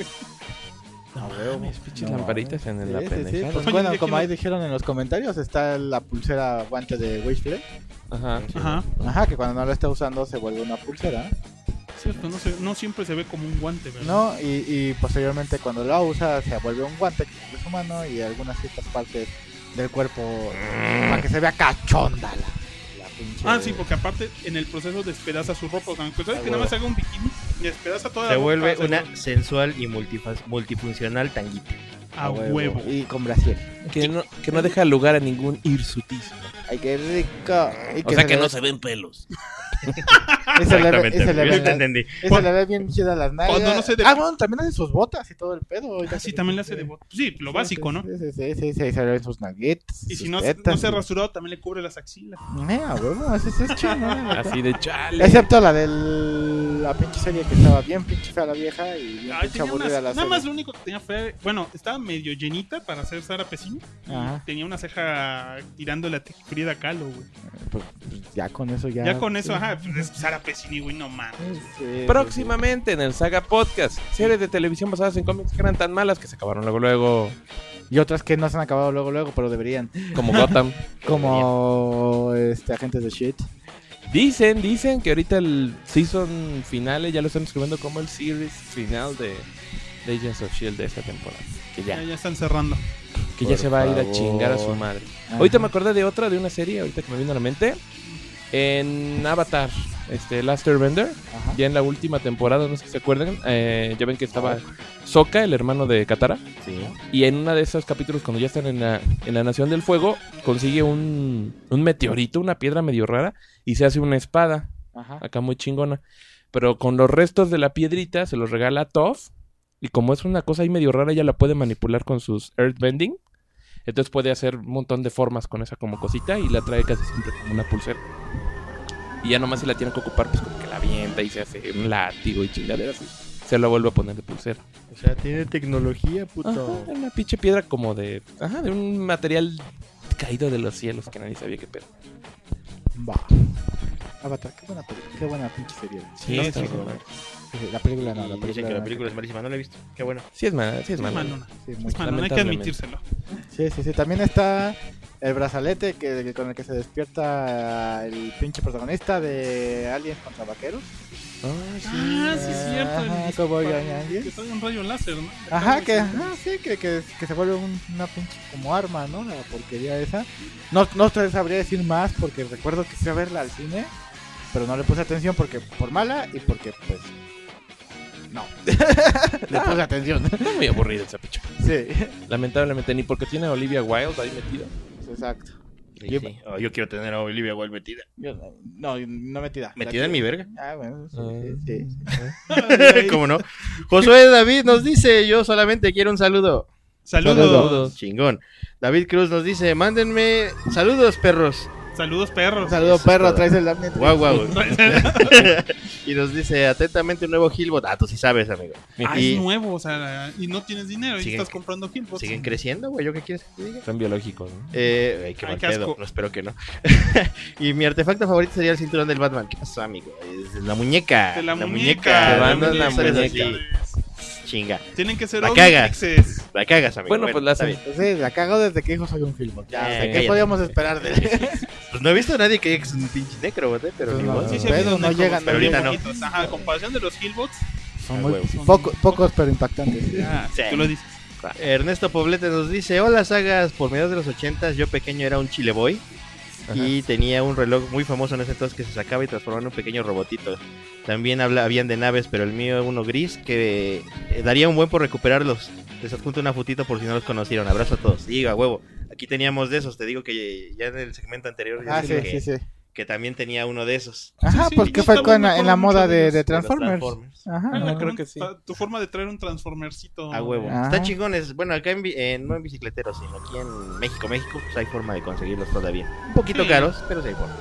No, veo mis pinches No, lamparitas en Sí, la sí, sí. pendejada. Pues Oye, bueno, ¿de como qué ahí no? dijeron en los comentarios, está la pulsera guante de Wishflare. Ajá. Ajá. Ajá, que cuando no la está usando se vuelve una pulsera. Cierto, no, se, no siempre se ve como un guante, ¿verdad? No, y, y posteriormente cuando la usa se vuelve un guante que es humano y algunas ciertas partes del cuerpo para que se vea cachonda la, la pinche. Ah, sí, porque aparte en el proceso despedaza su ropa. O sea, aunque sabes Ah, que nada más huevo. haga un bikini y despedaza toda la Se ropa vuelve para una hacerlo sensual y multifa- multifuncional tanguita. a huevo. Y con brasier. Que no, que no deja lugar a ningún hirsutismo. Ay, qué rico. Y O sea que se no ve- se ven pelos. Y se le ve, y Exactamente, se le amigo, ve, yo te entendí. y se le ve bien chida las nalgas. Cuando no se de- Ah, bueno, también hace sus botas y todo el pedo. Ah, sí, también le hace de bot. Sí, lo básico, ¿no? Sí, sí, sí, sí, sí, se le ven sus nalguetas. Y si sus no, tetas, no se ha y- rasurado, también le cubre las axilas. Eh, a huevo, ese sí es chingón. Así de chale. Excepto la de la pinche serie que estaba bien pinche fea la vieja y bien Ay, pinche tenía aburrida unas- la nada serie. más lo único que tenía fue, bueno, estaba medio llenita para hacer Sara Pesini. y Ajá. Tenía una ceja tirándole a Frida Kahlo, güey. Pues, pues, ya con eso ya. Ya, con eso, sí. ajá, pues es Sara Pesini, güey, no mames. Sí, sí, Próximamente en el Saga Podcast, series de televisión basadas en cómics que eran tan malas que se acabaron luego luego, sí. Y otras que no se han acabado luego, luego, pero deberían. como Gotham. Como este Agentes de Shit. Dicen, dicen que ahorita el season final ya lo están escribiendo como el series final de, de Agents of Shield de esta temporada. Que Ya, ya, ya están cerrando. que ya Por se va a ir a favor. chingar a su madre. Ajá. Ahorita me acordé de otra, de una serie, ahorita que me vino a la mente. En Avatar, este, Last Airbender, Ajá. ya en la última temporada, no sé si se acuerdan, eh, ya ven que estaba Sokka, el hermano de Katara. Sí. Y en uno de esos capítulos, cuando ya están en la, en la Nación del Fuego, consigue un, un meteorito, una piedra medio rara, y se hace una espada, Ajá. acá muy chingona. Pero con los restos de la piedrita se los regala a Toph, y como es una cosa ahí medio rara, ella la puede manipular con sus Earthbending. Entonces puede hacer un montón de formas con esa como cosita, y la trae casi siempre como una pulsera. Y ya nomás se la tiene que ocupar, pues como que la avienta y se hace un látigo y chingaderas. Y se la vuelve a poner de pulsera. O sea, tiene tecnología, puto. Ajá, una pinche piedra como de... Ajá, de un material caído de los cielos que nadie sabía qué pedo. Va. Avatar, qué buena película, qué buena pinche serie. Sí, No, está sí, buena. sí, la película no, la Y película. dicen que la no. película es malísima, no la he visto. Qué bueno. Sí es mala, sí es Es mala. manona. Sí, muy- Es manona, hay que lamentablemente. admitírselo. sí, sí, sí. También está el brazalete que, que- con el que se despierta el pinche protagonista de Aliens contra Vaqueros. Ah, sí. Ah, sí, es cierto. el Ajá, disparo, Cowboy Yañez. Que trae un rayo láser, ¿no? Ajá, que, Está muy ajá, sí, que, que, que se vuelve un- una pinche como arma, ¿no? La porquería esa. No, no te sabría decir más porque recuerdo que fui a verla al cine, pero no le puse atención porque por mala y porque pues no. Le puse atención. Está muy aburrido ese picho. Sí, Lamentablemente, ni porque tiene a Olivia Wilde ahí metida. exacto. Sí, Yo- sí. Oh, yo quiero tener a Olivia Wilde metida. Yo, no, no metida. ¿Metida en mi verga? Ah, bueno, sí, Ah. sí, sí. Ay, ¿Cómo no? Josué David nos dice, yo solamente quiero un saludo. Saludos. Saludos. Chingón. David Cruz nos dice, mándenme saludos, perros. Saludos, perros. Un saludo, Eso perro, es todo. traes el Amnet. Guau, guau. Y nos dice, atentamente, un nuevo Gilbot. Ah, tú sí sabes, amigo. Ah, Y es nuevo, o sea, y no tienes dinero y Siguen- estás comprando Killbots. siguen creciendo, güey. ¿Yo qué quieres que te diga? Son biológicos, ¿no? Eh, ay, qué Ay, mal qué pedo. asco. No, espero que no. Y mi artefacto favorito sería el cinturón del Batman. ¿Qué pasó, amigo? Es la muñeca. De la, la muñeca. Te van No, a la no sales muñeca. así. Chinga. Tienen que ser La obvios cagas. fixes. La cagas, amigo. Bueno, pues la está hacen. bien. Pues sí, la cago desde que dijo soy un Filmot. Ya, Eh, o sea, ¿qué cállate. podíamos esperar de él? Pues no he visto a nadie que es un pinche necro, güey. Pero Pues ni no. modo. Sí, sí, Pero ha habido no necros, llegan, no ahorita no. poquitos. Ajá, a comparación de los Killbots. Son Ah, muy huevo. poco- pocos, pero impactantes. Ah, Sí. tú lo dices. Ernesto Poblete nos dice, hola sagas, por mediados de los ochentas yo pequeño era un chile boy y tenía un reloj muy famoso en ese entonces que se sacaba y transformaba en un pequeño robotito. También habla, habían de naves, pero el mío uno gris que eh, daría un buen por recuperarlos. Les adjunto una fotito por si no los conocieron. Abrazo a todos. Diga, huevo. Aquí teníamos de esos, te digo que ya en el segmento anterior ya Ah, sí, dije que, sí, sí. que también tenía uno de esos. Ajá, sí, porque yo fue también con, me en la acuerdo moda mucho de de, ellos, de de los Transformers. Transformers. Ajá. Ah, creo creo que sí. Tu forma de traer un transformercito. A huevo. Ah. Están chingones. Bueno, acá en, bi- en- no en bicicleteros, sino aquí en México, México, pues hay forma de conseguirlos todavía. Un poquito Sí. caros, pero sí hay forma.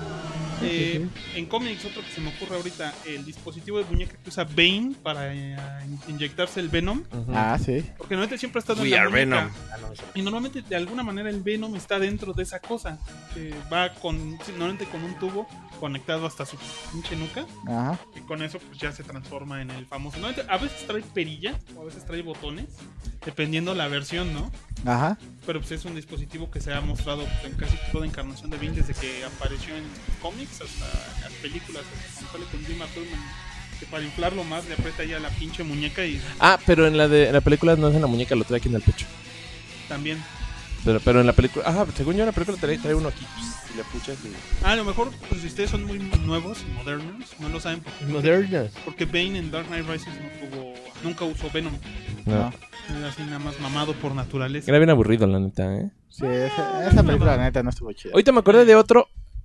Eh, en cómics, otro que se me ocurre ahorita, el dispositivo de muñeca que usa Bane para eh, inyectarse el Venom. Ujú. Ah, sí. Porque normalmente siempre ha estado en We la are muñeca. Venom. Ah, no, eso no. Y normalmente de alguna manera el Venom está dentro de esa cosa. Que va con, sí, normalmente con un tubo conectado hasta su pinche nuca. Ajá. Y con eso pues ya se transforma en el famoso. Normalmente a veces trae perilla o a veces trae botones. Dependiendo la versión, ¿no? Ajá. Pero pues es un dispositivo que se ha mostrado pues, en casi toda encarnación de Bane desde que apareció en cómics hasta las películas. Hasta cuando sale con Jim Thurman, que para inflarlo más le aprieta ya la pinche muñeca y Ah, pero en la de en la película no es en la muñeca, lo trae aquí en el pecho. también. Pero, pero en la película, ajá, según yo en la película trae, trae uno aquí y le puchas y... Ah, a lo mejor pues, si ustedes son muy nuevos y modernos, no lo saben porque, Modernas. porque Bane en Dark Knight Rises no tuvo, nunca usó Venom. No. Era así nada más mamado por naturaleza. Era bien aburrido, la neta, ¿eh? Sí, esa, esa película, la neta, no estuvo chida. Ahorita me acordé de otro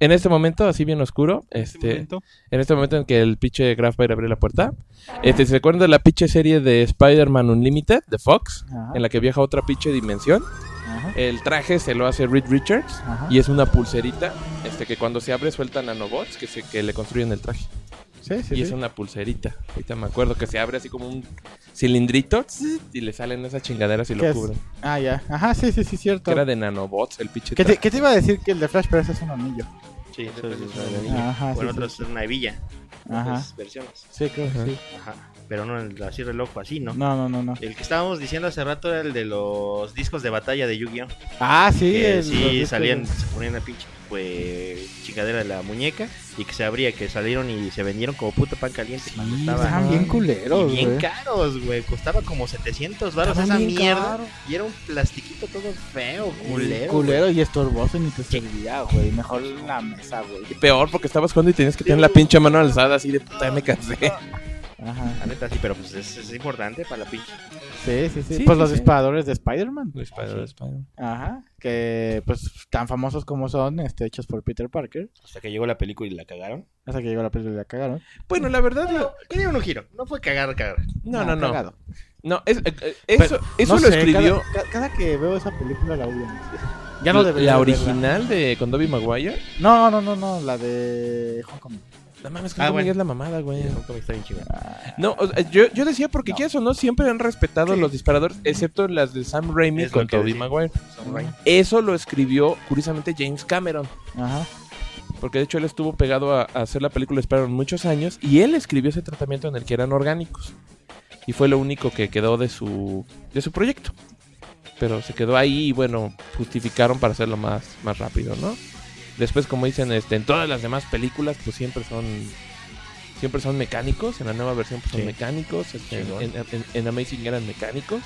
en este momento, así bien oscuro, En este este, momento. en este momento en que el pinche Graf va a ir a abrir la puerta, este, ¿se acuerdan de la pinche serie de Spider-Man Unlimited de Fox? Ajá, En la que viaja a otra pinche dimensión. ajá, El traje se lo hace Reed Richards ajá. y es una pulserita, este, que cuando se abre suelta nanobots que se, que le construyen el traje. Sí, sí, Y sí. es una pulserita. Ahorita me acuerdo que se abre así como un cilindrito tss, y le salen esas chingaderas y ¿Qué lo es? cubren. Ah, ya. Ajá, sí, sí, sí, cierto. Que era de nanobots el pinche ¿Qué te, traje. qué te iba a decir que el de Flash, pero ese es un anillo? Sí, eso es Ajá, una niña. Ajá, Bueno, sí, otros sí. es una hebilla. Ajá. Otras versiones. Sí, creo que Ajá. sí. Ajá. Pero no el- así reloj así, ¿no? No, no, no, no. El que estábamos diciendo hace rato era el de los discos de batalla de Yu-Gi-Oh! Ah, sí. que el- los sí discos salían, de- se ponían la pinche pues, chingadera de la muñeca y que se abría, que salieron y se vendieron como puto pan caliente cuando Sí, estaban. estaban bien culeros, Y bien güey. caros, güey. Costaba como setecientos baros esa Estaban bien mierda. caros. Y era un plastiquito todo feo, culero. Culero y estorboso y ni te servía, güey. Mejor en la mesa, güey. Y peor porque estabas jugando y tenías que tener la pinche mano alzada así de puta, ya me cansé. Ajá. La neta, sí, pero pues es, es importante para la pinche. Sí, sí, sí. Sí, pues sí, los sí. disparadores de Spider-Man. Lo Spider- lo Spider- Ajá. Que pues tan famosos como son, este, hechos por Peter Parker. Hasta que llegó la película y la cagaron. Hasta que llegó la película y la cagaron. Bueno, la verdad, lo- Le dieron un giro. No fue cagar, cagar. no, no, no. Cagado. No, es- eh, eh, eso, eso No lo sé, escribió Cada, ca- cada que veo esa película la odio. Ya no debería la de verla. original de con Tobey Maguire. No, no, no, no. La de Hong Kong. No mames, que Ah, Hong Kong bueno. es la mamada, güey. Nunca me está bien chingada. Ah, No, o sea, yo, yo decía porque No. quieras o no, siempre han respetado Sí. los disparadores, excepto las de Sam Raimi Es lo con que Tobey decía. Maguire. Son Raimi. Eso lo escribió, curiosamente, James Cameron. Ajá. Porque de hecho él estuvo pegado a, a hacer la película de Spider-Man muchos años. Y él escribió ese tratamiento en el que eran orgánicos. Y fue lo único que quedó de su, de su proyecto. Pero se quedó ahí y bueno, justificaron para hacerlo más, más rápido, ¿no? Después, como dicen, este, en todas las demás películas, pues siempre son... Siempre son mecánicos, en la nueva versión pues son Sí. mecánicos, este, en, Chingón. en- en Amazing eran mecánicos.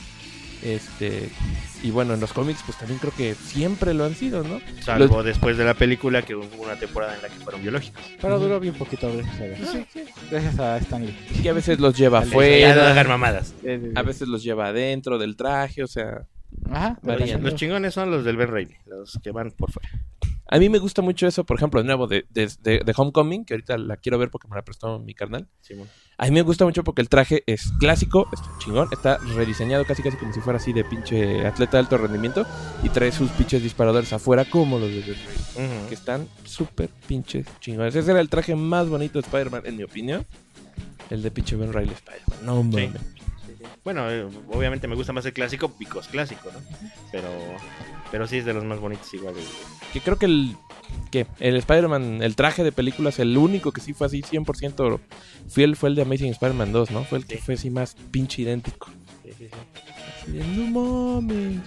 Este, y bueno, en los cómics pues también creo que siempre lo han sido, ¿no? Salvo después de la película que hubo una temporada en la que fueron biológicos. Pero Ujú. duró bien poquito, gracias a Dios. Gracias a Stanley. Que a veces los lleva Ya no afuera, hagan mamadas. a veces los lleva adentro del traje, o sea... Ajá. Los, Varían. los chingones son los del Ben Reilly, los que van por fuera. A mí me gusta mucho eso, por ejemplo, de nuevo, de, de, de- de Homecoming, que ahorita la quiero ver porque me la prestó mi carnal. Simón. A mí me gusta mucho porque el traje es clásico, está chingón, está rediseñado casi casi como si fuera así de pinche atleta de alto rendimiento y trae sus pinches disparadores afuera como los de Ben Reilly, Ujú. que están súper pinches chingones. Ese era el traje más bonito de Spider-Man, en mi opinión. El de pinche Ben Reilly Spider-Man. No mames. Bueno, eh, obviamente me gusta más el clásico, picos clásico, ¿no? Pero, pero sí es de los más bonitos igual. eh. Que creo que el que el Spider-Man, el traje de películas, el único que sí fue así cien por ciento fiel fue el de Amazing Spider-Man dos, ¿no? Fue el que Sí. fue así más pinche idéntico. Sí, sí, sí. Así de, no mames.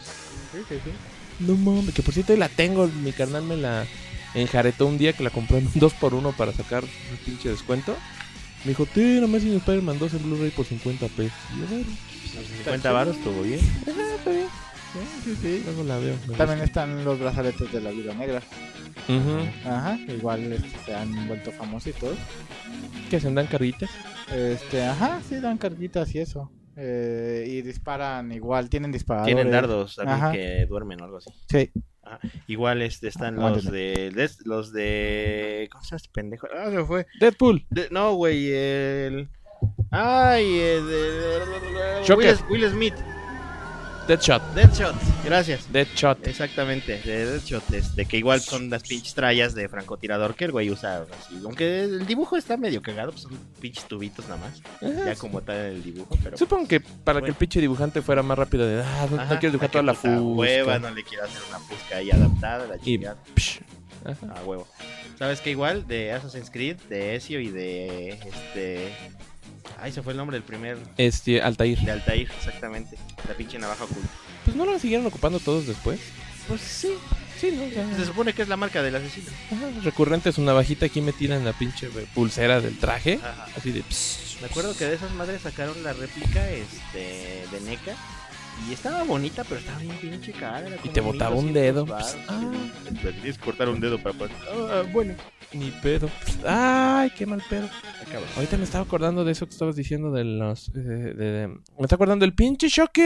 No mames. Que por cierto ahí la tengo, mi carnal me la enjaretó un día que la compró en un dos por uno para sacar un pinche descuento. Me dijo, ten Amazing Spider-Man dos en Blu-ray por cincuenta pesos. Y yo, bueno, cincuenta varos estuvo bien. ajá, está bien. Sí, sí, sí. Luego la veo. me También gusta. están los brazaletes de la vida negra. Ujú. Ajá. Igual este, se han vuelto famositos. Que se dan carguitas. Este, ajá, sí dan carguitas y eso. Eh, y disparan igual, tienen disparadores. Tienen dardos también Ajá. que duermen o algo así. Sí. Igual este están Ah, los de, de- los de ¿cómo se llama este pendejo? Ah, se fue. Deadpool. De- no, güey, el ay, el de Shocker. Will, Will Smith, Deadshot. Deadshot. Gracias. Deadshot. Exactamente, de Deadshot, este, que igual son las pinches trallas de francotirador que el güey usa así. Aunque el dibujo está medio cagado, pues son pinches tubitos nada más. Ya como tal el dibujo, pero Supongo que para que bueno. el pinche dibujante fuera más rápido de, ah, no, no Ajá, quiero dibujar hay toda que la puta fusca. hueva, no le quiero hacer una fusca ahí adaptada, la Y chingada. psh, ajá. A huevo. ¿Sabes qué? Igual de Assassin's Creed, de Ezio y de este. Ay, se fue el nombre del primer. Este, Altair. De Altair, exactamente. La pinche navaja oculta. Pues no lo siguieron ocupando todos después. Pues sí. Sí, ¿no? O sea, Se supone que es la marca del asesino. ajá, recurrente es una bajita aquí metida en la pinche pulsera del traje. Ajá. Así de, pss. Me acuerdo que de esas madres sacaron la réplica este, de N E C A. Y estaba bonita, pero estaba bien pinche cara. era como te botaba un dedo. mil doscientos Ah. varos. Te tenías que cortar un dedo para poder. Ah, bueno. Ni pedo. Ay, qué mal pedo. Acaba. Ahorita me estaba acordando de eso que estabas diciendo de los... eh, de- de- me está acordando del pinche Shocker.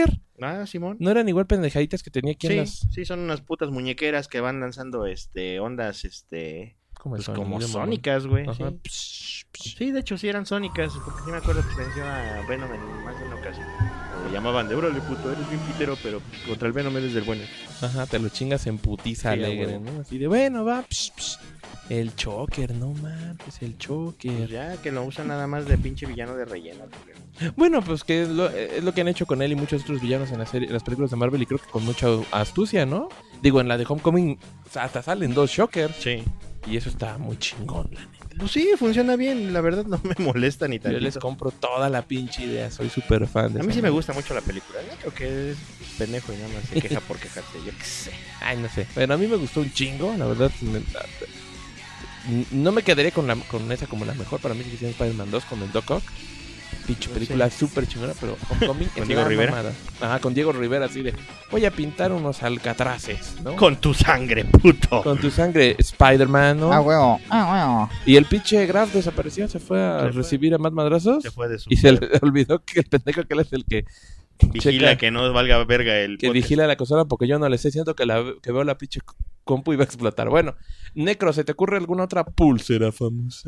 Ah, Simón. ¿No eran igual pendejaditas que tenía aquí en Sí, las... sí, son unas putas muñequeras que van lanzando este ondas, este, Como, el pues, como sonido, mamón? sónicas, güey. Ajá. Sí. Psh, psh. Sí, de hecho sí eran sónicas, porque sí me acuerdo que venció a Venom en más de una ocasión. O le llamaban de, órale puto, eres bien pitero, pero contra el Venom eres del bueno. Ajá, te lo chingas en putiza Sí, alegre, güey. ¿no? Así de, bueno, va, psh, psh. El Choker, no mames, el Pues Choker. ya, que lo usan nada más de pinche villano de relleno. Güey. Bueno, pues que es lo, es lo que han hecho con él y muchos otros villanos en la serie, en las películas de Marvel y creo que con mucha astucia, ¿no? Digo, en la de Homecoming hasta salen dos Shockers Sí. y eso está muy chingón, la neta. Pues sí, funciona bien, la verdad no me molesta ni Yo tantito. les compro toda la pinche idea, soy súper fan de A mí esa sí me madre. gusta mucho la película. Yo creo que es pendejo y nada más se queja por quejarse. Yo qué sé. Ay, no sé. Bueno, a mí me gustó un chingo, la verdad. me- no me quedaría con, la, con esa como la mejor. Para mí sigue siendo Spider-Man dos con el Doc Ock. Pinche película súper chingona, pero Homecoming Con es Diego la Rivera. mamada. Ajá, con Diego Rivera, así de, voy a pintar unos alcatraces, ¿no? Con tu sangre, puto. Con tu sangre, Spider-Man, ¿no? Ah, huevo. Ah, huevo. Y el pinche Graf desapareció, se fue a Se fue. recibir a más madrazos. Se fue de su... Y se le olvidó que el pendejo que él es el que Vigila checa- que no valga verga el que podcast. vigila la consola porque yo no le sé, siento que, la, que veo la pinche compu y va a explotar. Bueno, Necro, ¿se te ocurre alguna otra pulsera famosa?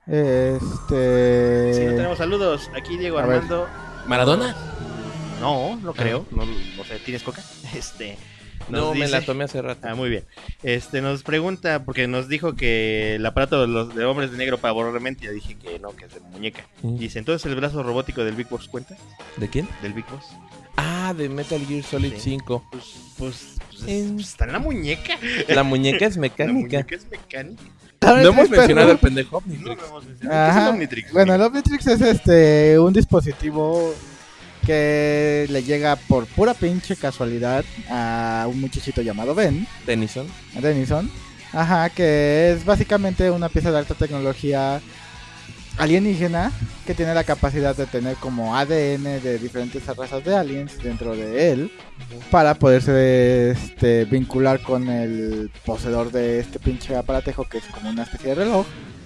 Este. Si no tenemos saludos, aquí Diego A ver. Armando. ¿Maradona? No, no creo. No, no sé, ¿tienes coca? Este. nos No, me dice- la tomé hace rato. Ah, muy bien. Este nos pregunta, porque nos dijo que el aparato de los de hombres de negro para borrar mente, ya dije que no, que es de muñeca. Mm. Dice, entonces el brazo robótico del Big Boss cuenta, ¿De quién? del Big Boss. Ah, de Metal Gear Solid Sí. cinco. Pues, pues, pues, es- En- pues, está en la muñeca. La muñeca es La mecánica. muñeca es mecánica. No hemos Pero- mencionado el pendejo No Omnitrix. lo hemos mencionado. ¿Qué es Ajá. el Omnitrix? Bueno, el Omnitrix es este un dispositivo que le llega por pura pinche casualidad a un muchachito llamado Ben, Tennyson. Denison. Ajá, que es básicamente una pieza de alta tecnología alienígena que tiene la capacidad de tener como A D N de diferentes razas de aliens dentro de él para poderse este, vincular con el poseedor de este pinche aparatejo que es como una especie de reloj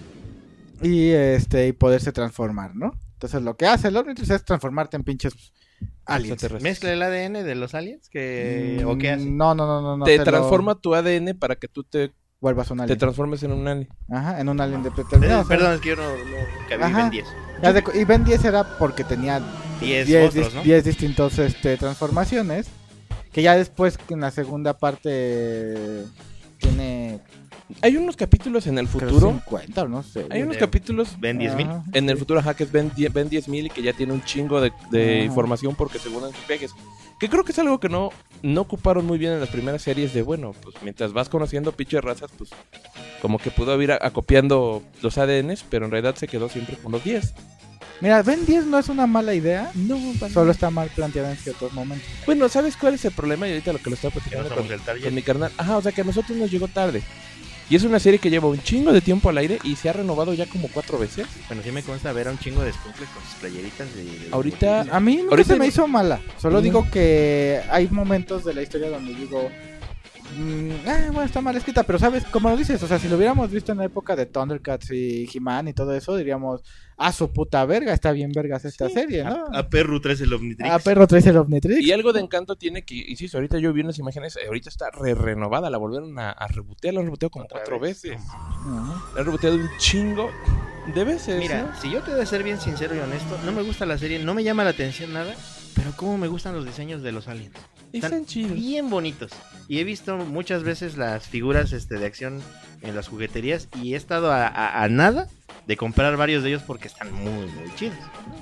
y este y poderse transformar, ¿no? Entonces lo que hace el Omnitrix es transformarte en pinches aliens. Extraterrestres. ¿Mezcla el A D N de los aliens? Que... ¿O qué hace? No, no, no, no, no. te lo transforma tu A D N para que tú te, vuelvas un te alien. transformes en un alien. Ajá, en un alien de Eh, determinado. o sea, Perdón, es que yo no, no nunca vi Ajá. Ben diez. ya de cu- y Ben diez era porque tenía diez diez monstruos, dis- ¿no? diez distintos este, transformaciones. Que ya después en la segunda parte tiene Hay unos capítulos en el creo, futuro. cincuenta o no sé. Hay unos de- capítulos Ben diez mil. Ajá, en el sí. futuro, ajá, que es Ben diez Ben diez mil y que ya tiene un chingo de, de Ajá. información porque según en sus viajes. Que creo que es algo que no, no ocuparon muy bien en las primeras series de, bueno, pues mientras vas conociendo pinches razas, pues como que pudo ir a- acopiando los A D Ns, pero en realidad se quedó siempre con los diez. Mira, Ben diez no es una mala idea. No, Solo está mal planteada en ciertos momentos. Bueno, ¿sabes cuál es el problema? Y ahorita lo que lo estaba Que no platicando somos con, el target. con mi carnal. Ajá, o sea que a nosotros nos llegó tarde. Y es una serie que lleva un chingo de tiempo al aire y se ha renovado ya como cuatro veces. Bueno, sí me consta ver a un chingo de squinkles con sus playeritas de... de- Ahorita- A mí nunca Ahorita se me no- hizo mala. Solo No. digo que hay momentos de la historia donde digo. mm, ah, bueno, está mal escrita, pero sabes, como lo dices, o sea, si lo hubiéramos visto en la época de Thundercats y He-Man y todo eso, diríamos, ah, su puta verga, está bien vergas esta serie, ¿no? A, a Perru traes el Omnitrix. Ah, perro traes el Omnitrix. Y algo de encanto tiene que, insisto, ahorita yo vi unas imágenes, eh, ahorita está re renovada, la volvieron a, a rebotear, la han reboteado como Otra cuatro vez. veces. Ajá. La han reboteado un chingo de veces. Mira, ¿no? si yo te he de ser bien sincero y honesto, no me gusta la serie, no me llama la atención nada, pero cómo me gustan los diseños de los aliens. Están chidos. Bien bonitos. Y he visto muchas veces las figuras este, de acción en las jugueterías y he estado a, a- a nada de comprar varios de ellos porque están muy, muy chidos.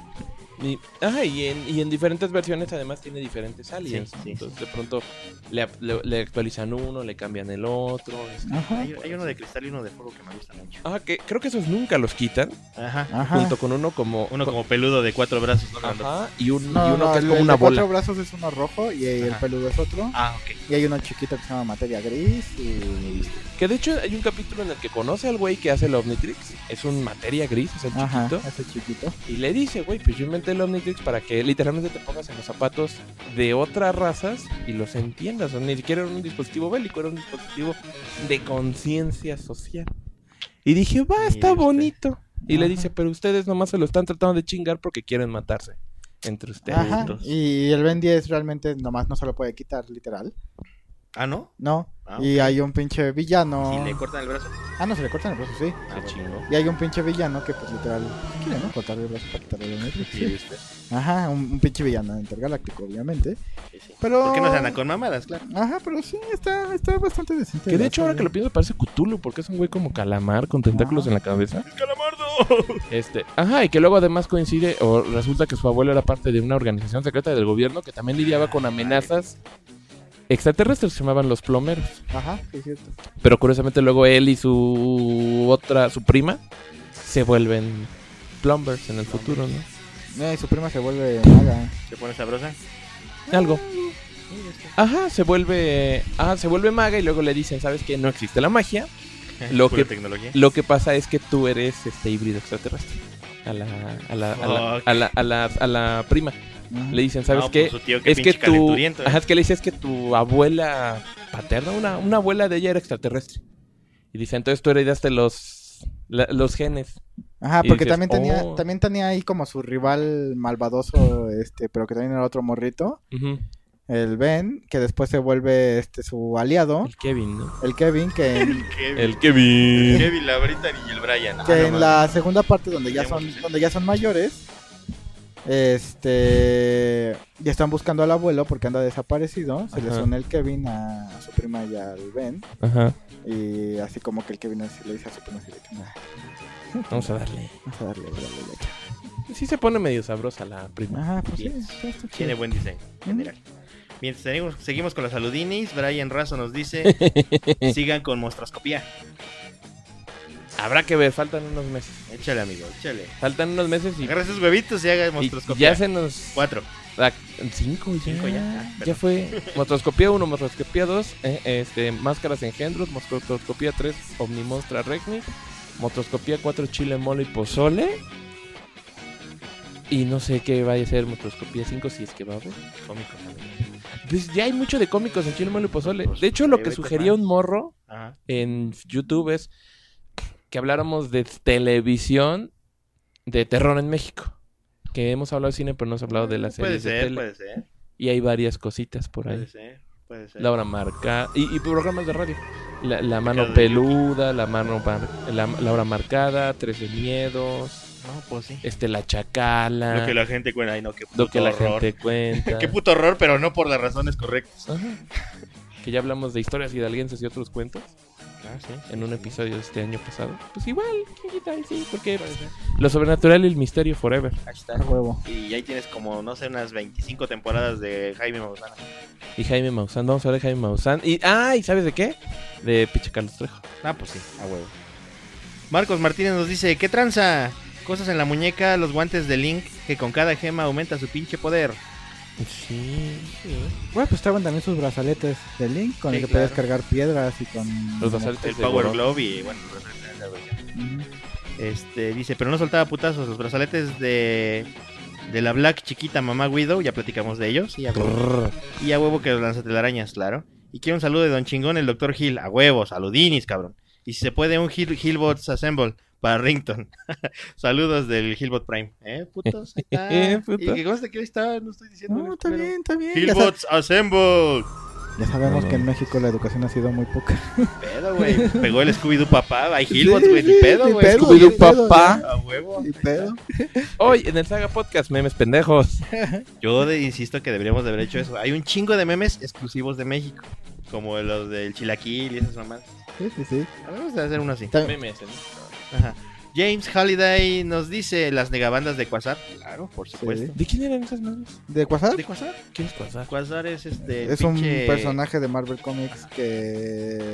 Y, ajá, y en, y en diferentes versiones además tiene diferentes aliens. Sí, sí, Entonces de pronto le, le- le actualizan uno, le cambian el otro. este. Ajá. Hay, hay uno de cristal y uno de fuego que me gustan mucho. Ajá, que creo que esos nunca los quitan. Ajá. Ajá. Junto con uno como... Uno como peludo de cuatro brazos, ¿no? Ajá, y, un, No, y uno no, que es el- como el una de cuatro bola. brazos es uno rojo y el Ajá. peludo es otro. Ah, ok. Y hay uno chiquito que se llama materia gris y... Que de hecho hay un capítulo en el que conoce al güey que hace el Omnitrix. Es un materia gris, es el Ajá, chiquito. ese chiquito. Y le dice, güey, pues yo inventé el Omnitrix para que literalmente te pongas en los zapatos de otras razas y los entiendas. O sea, ni siquiera era un dispositivo bélico, era un dispositivo de conciencia social. Y dije, va, Mire está usted. bonito. Y le Ajá. dice, pero ustedes nomás se lo están tratando de chingar porque quieren matarse. entre ustedes Ajá, dos. y el Ben diez realmente nomás no se lo puede quitar, literal. Ah, ¿no? No, Ah, y ok. hay un pinche villano. Si le cortan el brazo. Ah, no, se le cortan el brazo, sí. Ah, Qué bueno. chingo. Y hay un pinche villano que, pues, literal, quiere, ¿no? Cortarle el brazo para quitarle el otro. Sí, ¿viste? Ajá, un, un pinche villano intergaláctico, obviamente. Sí, sí. Pero... ¿Por qué no se andan con mamadas, claro? Ajá, pero sí, está, está bastante decente. Que de la hecho, ahora serie. que lo pienso, parece Cthulhu, porque es un güey como calamar con tentáculos Ah. en la cabeza. ¡Calamardo! Este, ajá, y que luego además coincide, o resulta que su abuelo era parte de una organización secreta del gobierno que también lidiaba con amenazas extraterrestres, se llamaban los plomeros. Ajá, sí, es cierto. Pero curiosamente luego él y su otra, su prima, se vuelven plumbers en el futuro, ¿no? Eh, su prima se vuelve maga. ¿Se pone sabrosa? Algo. Ajá, se vuelve, ajá, se vuelve maga y luego le dicen, ¿sabes qué? No existe la magia. Lo Pura que- tecnología. Lo que pasa es que tú eres este híbrido extraterrestre. A la, a la, a la, Fuck. a la, a la, a la prima. Ajá. Le dicen, ¿sabes No, qué? pues, su tío, qué Es que pinche tu, calenturiento, ¿eh? ajá, es que le dices que tu abuela paterna, una, una abuela de ella era extraterrestre. Y dice, entonces tú heredaste los, la- los genes. Ajá, Y porque dices, también tenía, oh. también tenía ahí como su rival malvadoso, este, pero que también era otro morrito, Ujú. el Ben, que después se vuelve este su aliado, El Kevin, ¿no? el Kevin, que en, Kevin. El Kevin. Kevin, la Brittany y el Brian. que Ah, no en mames. la segunda parte donde ya Ya son, muchos. donde ya son mayores, este, ya están buscando al abuelo porque anda desaparecido, se les Ajá. une el Kevin a, a su prima y al Ben, Ajá. y así como que el Kevin así le dice a su prima así de que, "Nah, Vamos a darle. vamos a darle, darle, darle". Sí se pone medio sabrosa la prima. Ajá, pues sí, Bien. está, está chido. Tiene buen diseño, en general. Mientras seguimos, seguimos con los saludinis, Brian Razo nos dice: sigan con monstroscopía. Habrá que ver, faltan unos meses. Échale, amigo, échale. Faltan unos meses y, Agarra esos huevitos y haga y monstroscopía. ya se nos... Cuatro. Ah, cinco ya. Cinco ya, ah, ya perdón. fue. Mostroscopía uno, Mostroscopía dos, eh, este, Máscaras Engendros, Mostroscopía tres, Omnimonstra Regni, Mostroscopía cuatro, Chile, Mole y Pozole. Y no sé qué vaya a ser Mostroscopía cinco, si es que va a haber. Cómicos, amigo. Pues ya hay mucho de cómicos en Chile, Mole y Pozole. Pues, De hecho, lo eh, que vete sugería más. un morro Ajá. en YouTube es que habláramos de televisión de terror en México. Que hemos hablado de cine, pero no hemos hablado de las Puede series de ser, tele. puede ser. Y hay varias cositas por ahí. Puede ser, puede ser. La hora marcada. Y, y programas de radio. La, la mano Cada- peluda, la mano mar- la, la hora marcada, Trece miedos, No, pues sí. este la chacala, Lo que la gente cuenta. Ay, no, qué puto lo que la horror. gente cuenta. Qué puto horror, pero no por las razones correctas. Ajá. Que ya hablamos de historias hidalguenses y otros cuentos Ah, sí. en un episodio de este año pasado. Pues igual, ¿qué tal? Sí, porque lo sobrenatural y el misterio forever. Ahí está. A huevo. Y ahí tienes como, no sé, unas veinticinco temporadas de Jaime Maussan. Y Jaime Maussan, vamos a ver a Jaime Maussan. Y, ah, ¿y sabes de qué? De Piche Carlos Trejo. Ah, pues sí, a huevo. Marcos Martínez nos dice: ¿qué tranza? Cosas en la muñeca, los guantes de Link, que con cada gema aumenta su pinche poder. Sí, sí. Bueno, pues estaban también sus brazaletes de Link con Sí, el que claro. podías cargar piedras y con... Los brazaletes El de Power Gorón. Glove y, bueno, referencia a esa versión. Ujú. Este, dice, pero no soltaba putazos, los brazaletes de de la Black chiquita mamá Widow, ya platicamos de ellos, y a huevo, Brrr. y a huevo que los lanzatelarañas, claro. Y quiero un saludo de Don Chingón, el doctor Hill, a huevo, saludinis, cabrón. Y si se puede, un Hill, Hillbots Assemble para Rington. Saludos del Hillbot Prime. ¿Eh, putos? Ahí está. Puto. Y que conste que ahí está, no estoy diciendo. No, está bien, está bien. Ya, sa- Hillbots Assemble. ya sabemos No, que en no. México la educación ha sido muy poca. Pedo, güey. Pegó el Scooby-Doo papá. Hay Sí, Hillbots, güey. Ni sí, pedo, ni güey. pedo, Scooby-Doo ni pedo, papá. A huevo. Ni pedo. Hoy en el Saga Podcast, memes pendejos. Yo de- insisto que deberíamos de haber hecho eso. Hay un chingo de memes exclusivos de México. Como los del Chilaquil y esas mamás. Sí, sí, sí. Vamos a hacer uno así. Ta- Memes, ¿no? Ajá. James Halliday nos dice las negabandas de Quasar. Claro, por supuesto. ¿De quién eran esas madres? ¿De Quasar? ¿De Quasar? ¿Quién es Quasar? Quasar es este. Es un pinche- personaje de Marvel Comics que...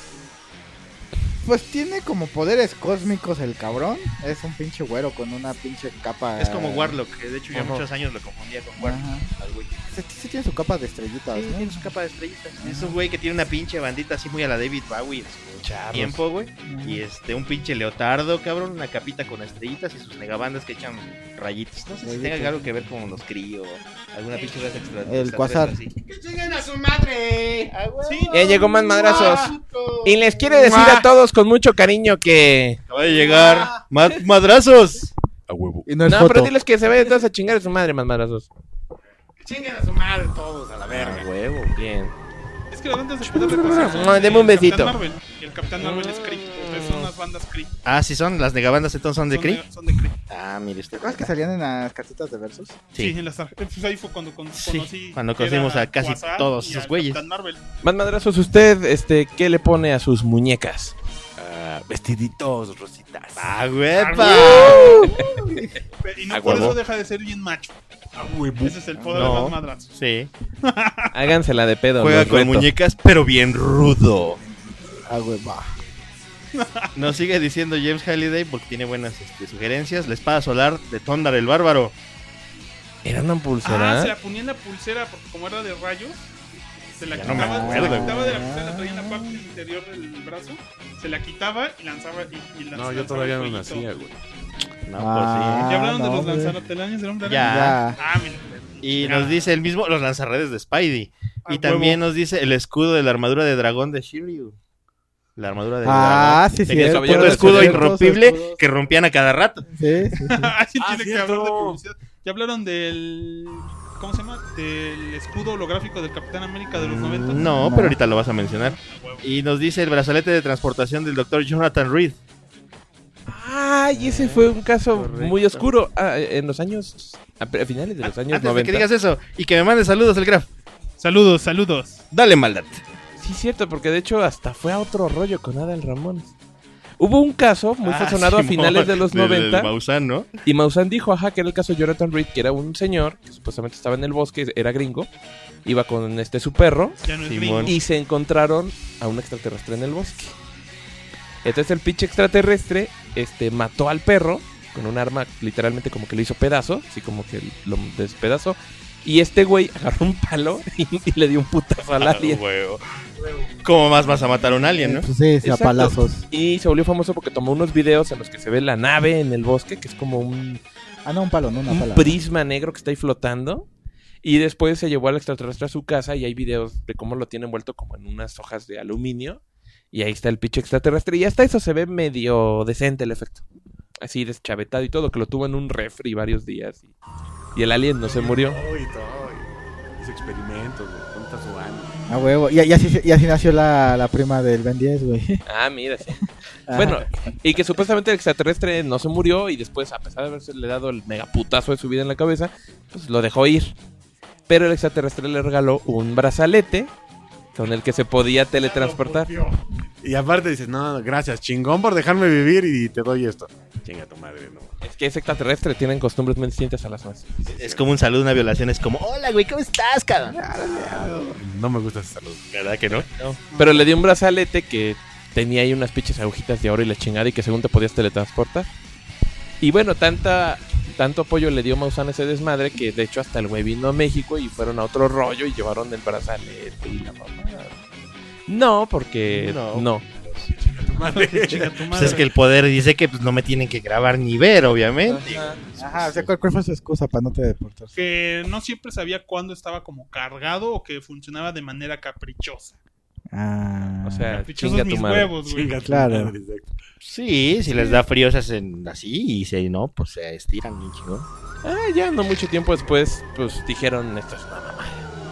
Pues tiene como poderes cósmicos el cabrón. Es un pinche güero con una pinche capa... Es como Warlock, que de hecho yo Ajá. muchos años lo confundía con Warlock. Ajá. Al güey. Sí, sí tiene su capa de estrellitas, Sí, ¿no? tiene su capa de estrellitas. Es un güey que tiene una pinche bandita así muy a la David Bowie en su Charros. tiempo, güey. Ajá. Y este, un pinche leotardo, cabrón, una capita con estrellitas y sus negabandas que echan rayitos. No sé si Rayitos. tenga algo que ver con los críos, alguna pinche raza extra. El extraterrestre Quasar. así. ¡Que chinguen a su madre! ¡A huevo! Sí. Ya llegó más madrazos. ¡Puto! Y les quiere decir a todos con mucho cariño que... Acaba de llegar. ¡Ma- ¡Madrazos! A huevo. Y no es No, foto. pero diles que se vayan todos a chingar a su madre, más madrazos. Chinguen a su madre todos a la verga. Ah, huevo, bien. Es que las bandas de poder de Rusia son No, deme un el Capitán besito. Marvel, y el Capitán Marvel es Kree. Entonces son unas bandas Kree. Ah, sí son, las negabandas entonces son de Son Kree. Son de Kree. Ah, mire usted. ¿Te acuerdas que salían en las cartitas de Versus? Sí, Sí. en las tarjetas. Pues ahí fue cuando con- Sí, conocí. cuando que conocimos era a casi Quasar todos y esos al güeyes. Capitán Marvel. Más madrazos, ¿usted este, qué le pone a sus muñecas? Ah, vestiditos, rositas. ¡Ah, huepa! Y no A por huevo. eso deja de ser bien macho. Ese es el poder No. de los madrazos. Sí. Hágansela de pedo. Juega los con reto. muñecas, pero bien rudo. Ah, güey, va. Nos sigue diciendo James Halliday porque tiene buenas este, sugerencias. La espada solar de Tondar el Bárbaro. ¿Era una Ah, pulsera? se la ponía en la pulsera porque como era de rayos, se la Ya no me quitaba, se acuerdo, la quitaba de la güey. pulsera, la traía en la parte interior del brazo, se la quitaba y lanzaba y, y lanz- No, yo lanzaba todavía el no fueguito. nacía, güey. No, Ah, pues ¿Ya hablaron de no, los güey. lanzatelarañas del hombre Ya. araña? Ya. Ah, mira. sí. Y nos dice el mismo los lanzarredes de Spidey. Ah, Y también huevo. nos dice el escudo de la armadura de dragón de Shiryu. La armadura de Ah, dragón. sí, Tenía cierto. su puto Cierto, escudo cierto, irrompible escudos. que rompían a cada rato. Sí, sí, sí. Alguien Ah, tiene que cierto. hablar de publicidad. ¿Ya hablaron del... ¿Cómo se llama? Del escudo holográfico del Capitán América de los noventa. No, No. pero ahorita lo vas a mencionar. Y nos dice el brazalete de transportación del doctor Jonathan Reed. Ay, ese fue un caso Correcto. muy oscuro. Ah, en los años. A a finales de los años Antes de noventa. que digas eso y que me mandes saludos el Graf. Saludos, saludos. Dale maldad. Sí, cierto, porque de hecho hasta fue a otro rollo con Adal Ramones. Hubo un caso muy Ah, sonado a Simón, finales de los del- del noventa. Maussan, ¿no? Y Maussan dijo, ajá, que era el caso de Jonathan Reed, que era un señor que supuestamente estaba en el bosque, era gringo, iba con este su perro Ya no es Simón. gringo. y se encontraron a un extraterrestre en el bosque. Entonces el pinche extraterrestre este, mató al perro con un arma, literalmente como que le hizo pedazo, así como que lo despedazó. Y este güey agarró un palo y, y le dio un putazo al alien. Ah, huevo. ¿Cómo más vas a matar a un alien, no? Pues sí, sí, a Exacto. palazos. Y se volvió famoso porque tomó unos videos en los que se ve la nave en el bosque, que es como un, Ah, no, un palo, no una un pala. prisma negro que está ahí flotando. Y después se llevó al extraterrestre a su casa y hay videos de cómo lo tiene envuelto como en unas hojas de aluminio. Y ahí está el pinche extraterrestre. Y hasta eso se ve medio decente el efecto. Así deschavetado y todo, que lo tuvo en un refri varios días. Y, y el alien no se murió. Ay, ay. Hizo experimentos, güey. ¿Dónde está su alma? A huevo. Y, y así, y así nació la, la prima del Ben diez, güey. Ah, mira, sí. Ajá. Bueno, y que supuestamente el extraterrestre no se murió y después, a pesar de haberse le dado el megaputazo de su vida en la cabeza, pues lo dejó ir. Pero el extraterrestre le regaló un brazalete con el que se podía teletransportar. Y aparte dices, no, gracias, chingón por dejarme vivir y te doy esto. Chinga tu madre, no. Es que ese extraterrestre tienen costumbres muy distintas a las nuestras. Es como un saludo, una violación. Es como, hola, güey, ¿cómo estás, cabrón? No me gusta ese saludo. ¿Verdad que no? Pero le dio un brazalete que tenía ahí unas pinches agujitas de oro y la chingada y que según te podías teletransportar. Y bueno, tanta, tanto apoyo le dio Maussan a ese desmadre que de hecho hasta el güey vino a México y fueron a otro rollo y llevaron el brazalete y la mamada. No, porque No. no. Madre. Chinga tu Pues madre. es que el poder dice que pues, no me tienen que grabar ni ver, obviamente. Ajá. Ajá, o sea, ¿cuál, cuál fue su excusa para no te deportar? Que no siempre sabía cuándo estaba como cargado o que funcionaba de manera caprichosa. Ah. O sea, Caprichosos chinga mis tu madre. huevos, güey. Chinga tu Claro. madre, exacto. Sí, si les da frío se hacen así y si no, pues se estiran bien chingón. Ah, ya no mucho tiempo después, pues dijeron esto es una mamada.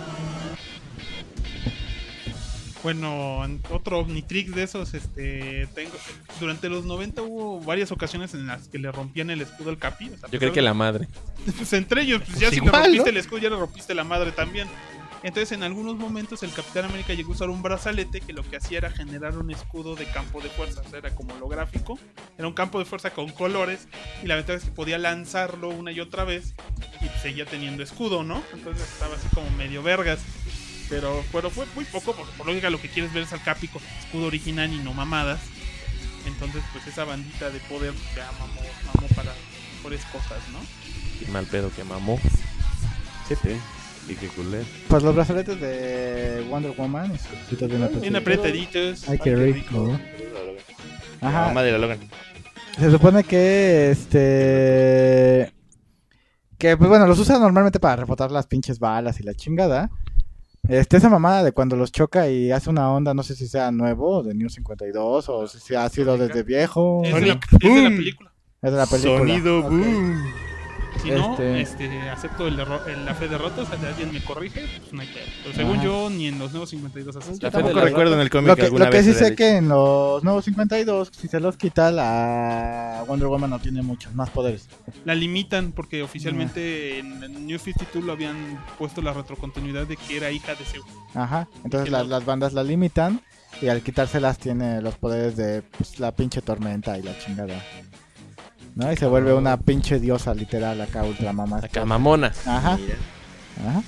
Bueno, en otro Omnitrix de esos, este, tengo, durante los noventa hubo varias ocasiones en las que le rompían el escudo al Capi. O sea, Yo creo que la madre. pues entre ellos, pues ya Pues si igual, le rompiste ¿no? el escudo, ya le rompiste la madre también. Entonces, en algunos momentos, el Capitán América llegó a usar un brazalete que lo que hacía era generar un escudo de campo de fuerza. O sea, era como holográfico. Era un campo de fuerza con colores. Y la ventaja es que podía lanzarlo una y otra vez. Y seguía teniendo escudo, ¿no? Entonces estaba así como medio vergas. Pero, pero fue muy poco, porque por lógica lo que quieres ver es al Capi con su escudo original y no mamadas. Entonces, pues esa bandita de poder ya mamó, mamó para mejores cosas, ¿no? Qué mal pedo que mamó. Sí, sí. Y qué culé. Pues los brazaletes de Wonder Woman y sus cositas bien Bien apretaditas. apretaditos. Ay, qué rico. La Ajá. mamá de la Logan. Se supone que este que pues bueno, los usa normalmente para rebotar las pinches balas y la chingada. Este esa mamada de cuando los choca y hace una onda, no sé si sea nuevo de New cincuenta y dos o si ha sido desde viejo. Es de, la, Sonic es de la Boom. película. Es de la película. Sonido Ok. boom. Si no, Este- este, acepto el error, el- la fe de derrota, o sea, si alguien me corrige, pues no hay pedo. Pero según Ajá. yo, ni en los nuevos cincuenta y dos hace La eso. fe de Tampoco la recuerdo en el cómic Lo que, alguna lo que vez sí se sé haya que en los nuevos cincuenta y dos, si se los quita, la Wonder Woman no tiene muchos más poderes. La limitan porque oficialmente en el New cincuenta y dos lo habían puesto la retrocontinuidad de que era hija de Zeus. Ajá. Entonces Que las, no- las bandas la limitan y al quitárselas tiene los poderes de pues, la pinche tormenta y la chingada. ¿No? Y se vuelve una pinche diosa literal acá, ultra mamá. Acá, mamona. Ajá. Mira. Ajá.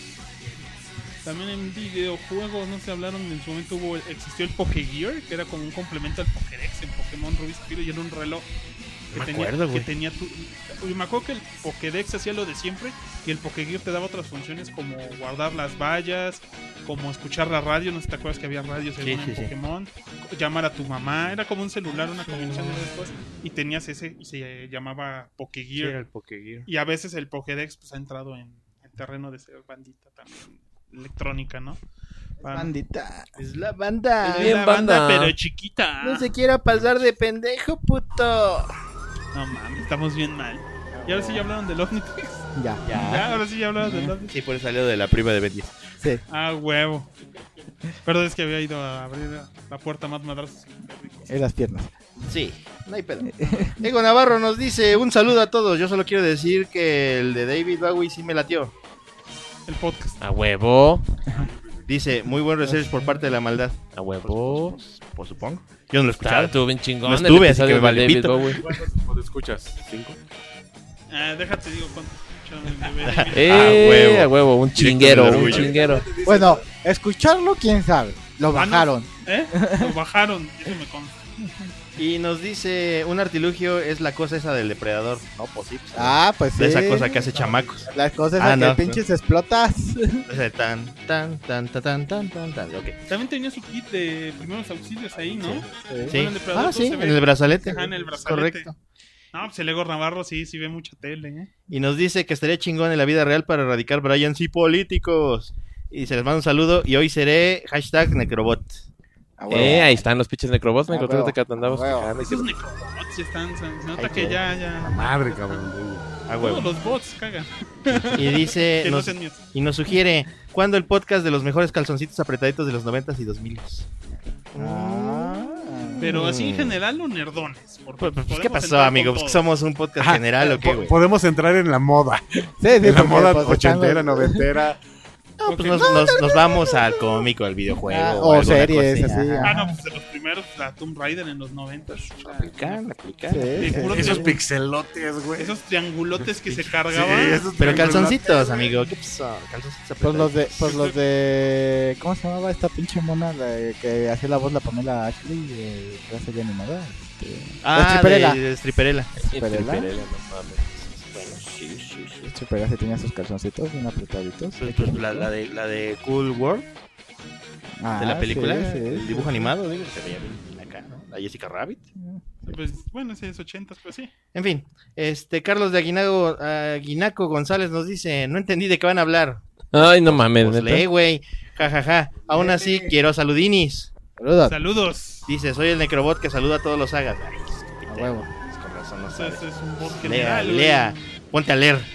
También en videojuegos, no se hablaron, en su momento hubo, existió el Pokégear, que era como un complemento al Pokédex en Pokémon Rubí y Zafiro, y era un reloj que, Me tenía, acuerdo, que güey. tenía tu... Yo me acuerdo que el Pokédex hacía lo de siempre y el Pokégear te daba otras funciones como guardar las vallas, como escuchar la radio, no sé si te acuerdas que había radio según Sí, en sí, sí. Pokémon, llamar a tu mamá, era como un celular, una combinación de esas cosas, y tenías ese y se llamaba Sí, Pokégear. era el Pokégear. Y a veces el Pokédex pues ha entrado en el terreno de ser bandita también electrónica, ¿no? Para- Bandita. Es la banda. Es bien la banda. pero chiquita. No se quiera pasar de pendejo, puto. No mames, estamos bien mal. Y ahora sí ya hablaron del Omnitrix. Ya. Ya, ahora sí ya hablaron del Omnitrix. Sí, por eso salió de la prima de Ben diez. Sí. Ah, huevo. Perdón, es que había ido a abrir la puerta más madrazos. Y las piernas. Sí, no hay pedo. Ego Navarro nos dice, un saludo a todos. Yo solo quiero decir que el de David Bowie sí me latió. El podcast. A huevo. Dice, muy buen research por parte de la maldad. A huevo. Pues, pues, supongo. Yo no lo he Está, escuchado. estuvo bien chingón. No el estuve, así episodio que me de vale David pito. Bowie. ¿Cuánto escuchas? ¿Cinco? Ah, déjate, digo cuánto escucharon el de David. Eh, A huevo. a huevo, un Directo chinguero, del un orgullo. chinguero. Bueno, escucharlo, quién sabe. Lo Ah, no. bajaron. ¿Eh? Lo bajaron, eso me consta. Y nos dice, un artilugio es la cosa esa del depredador. No, pues sí. pues, Ah, pues sí. de esa cosa que hace chamacos. Las cosas Ah, a no. que pinches explotas. Ese tan, tan, tan, tan, tan, tan, tan, tan. Ok. También tenía su kit de primeros auxilios ahí, ¿no? Sí. Bueno, el depredador Ah, todo sí, se en ve. el brazalete. Ajá, en el Es brazalete. correcto. No, pues el Ego Navarro sí, sí ve mucha tele, ¿eh? Y nos dice que estaría chingón en la vida real para erradicar Bryans y políticos. Y se les manda un saludo. Y hoy seré hashtag Necrobot. Ah, huevo. Eh, ahí están los pinches necrobots, me Ah, encontré huevo. que te andabas Ah, huevo. quejando. Esos necrobots ya están, se se nota Ay, que qué- ya, ya... Madre, cabrón. A Todos huevo. los bots cagan. Y dice, Que no nos, sean míos. y nos sugiere, ¿cuándo el podcast de los mejores calzoncitos apretaditos de los noventas y dos miles? Ah. Pero así Mm. en general o nerdones. porque Pues, pues, ¿qué podemos pasó, entrar con amigo? Pues que todo. somos un podcast general o qué, Po- güey. Podemos entrar en la moda. Sí, sí, En la porque, moda pues, ochentera, están los- noventera. No, pues nos, nos, nos vamos al cómico, al videojuego. Ah, o o alguna series, cosa así, ajá. Ah, no, pues de los primeros, la Tomb Raider en los noventas. Aplicar, aplicar. Sí, De sí. puro Esos triángulo- pixelotes, güey. Esos triangulotes que se Sí, cargaban. esos Pero triangulotes. calzoncitos, amigo. ¿Qué pasó? Calzoncitos Pues los de, apretaditos. pues los de, ¿cómo se llamaba esta pinche mona la de- que hacía la voz la Pamela Ashley de clase de animada? Este, Ah, la Stripperella. de, de Stripperella. Stripperella. Stripperella, no mames. Bueno, sí, sí, sí. Stripperella sí tenía sus calzoncitos bien apretaditos. Pues, pues, la, la de, la de Cool World, Ah, de la película, sí, sí, el sí. dibujo animado, digo, se veía bien acá, ¿no? La Jessica Rabbit. Pues bueno, ese es ochentas, pues sí. En fin, este Carlos de Aguinago, Aguinaco González nos dice, no entendí de qué van a hablar. Ay, no mames, Pues neta. lee, güey. Ja, ja, ja. Aún así, quiero saludinis. Saludos. Saludos. Dice, soy el necrobot que saluda a todos los sagas. Ay, es que A te- huevo. es con razón, no Ese sabes. ese es un bot Lea, general. güey. lea. Ponte a leer.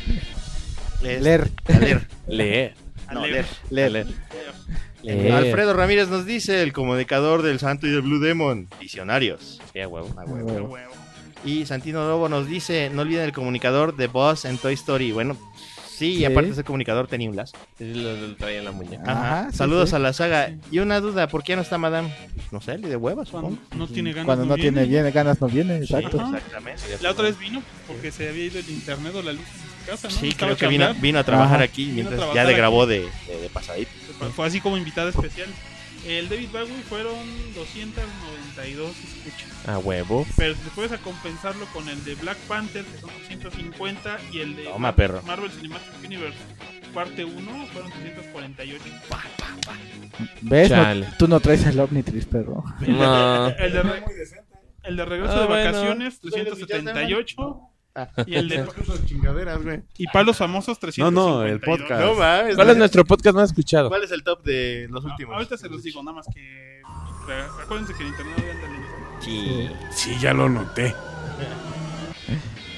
Es- Leer. A leer. Lee. A No, leer. leer. Leer. Leer. Eh, Leer. Alfredo Ramírez nos dice, el comunicador del Santo y del Blue Demon. Visionarios. Sí, a huevo. Ah, A huevo. A huevo. huevo. Y Santino Lobo nos dice, no olviden el comunicador de Buzz en Toy Story. Bueno, sí, y Sí. aparte ese comunicador tenía un lazo. Sí, lo, lo traía en la muñeca. Ajá. Ajá, sí, Saludos sí. a la saga. Sí. Y una duda, ¿por qué no está Madame? No sé, de huevas, Cuando supongo. no tiene ganas. Cuando no tiene viene. bien, ganas no viene, exacto. Ajá. Exactamente. La otra vez vino porque se había ido el internet o la luz en su casa, ¿no? Sí, Estaba creo que vino, chambeando. vino a trabajar Ajá. aquí Vino a mientras trabajar ya le aquí. grabó de, de, de pasadito. Fue así como invitada especial. El David Bowie fueron doscientos noventa y dos escuchas. A huevo. Pero después a compensarlo con el de Black Panther, que son doscientos cincuenta, y el de Toma, Mar- perro. Marvel Cinematic Universe, parte uno, fueron trescientos cuarenta y ocho. ¿Ves? No- Chale. tú no traes el Omnitrix, perro. No. El de, re- el de regreso Ah, de bueno. vacaciones, trescientos setenta y ocho. Y el de Esas chingaderas, güey. y palos famosos, No, trescientos no, el cincuenta y dos. podcast. No mames. ¿Cuál es nuestro podcast más escuchado? ¿Cuál es el top de los Ah, últimos? ahorita se los digo, nada más que re- acuérdense que el internet no anda lento. Sí. Sí, ya lo noté.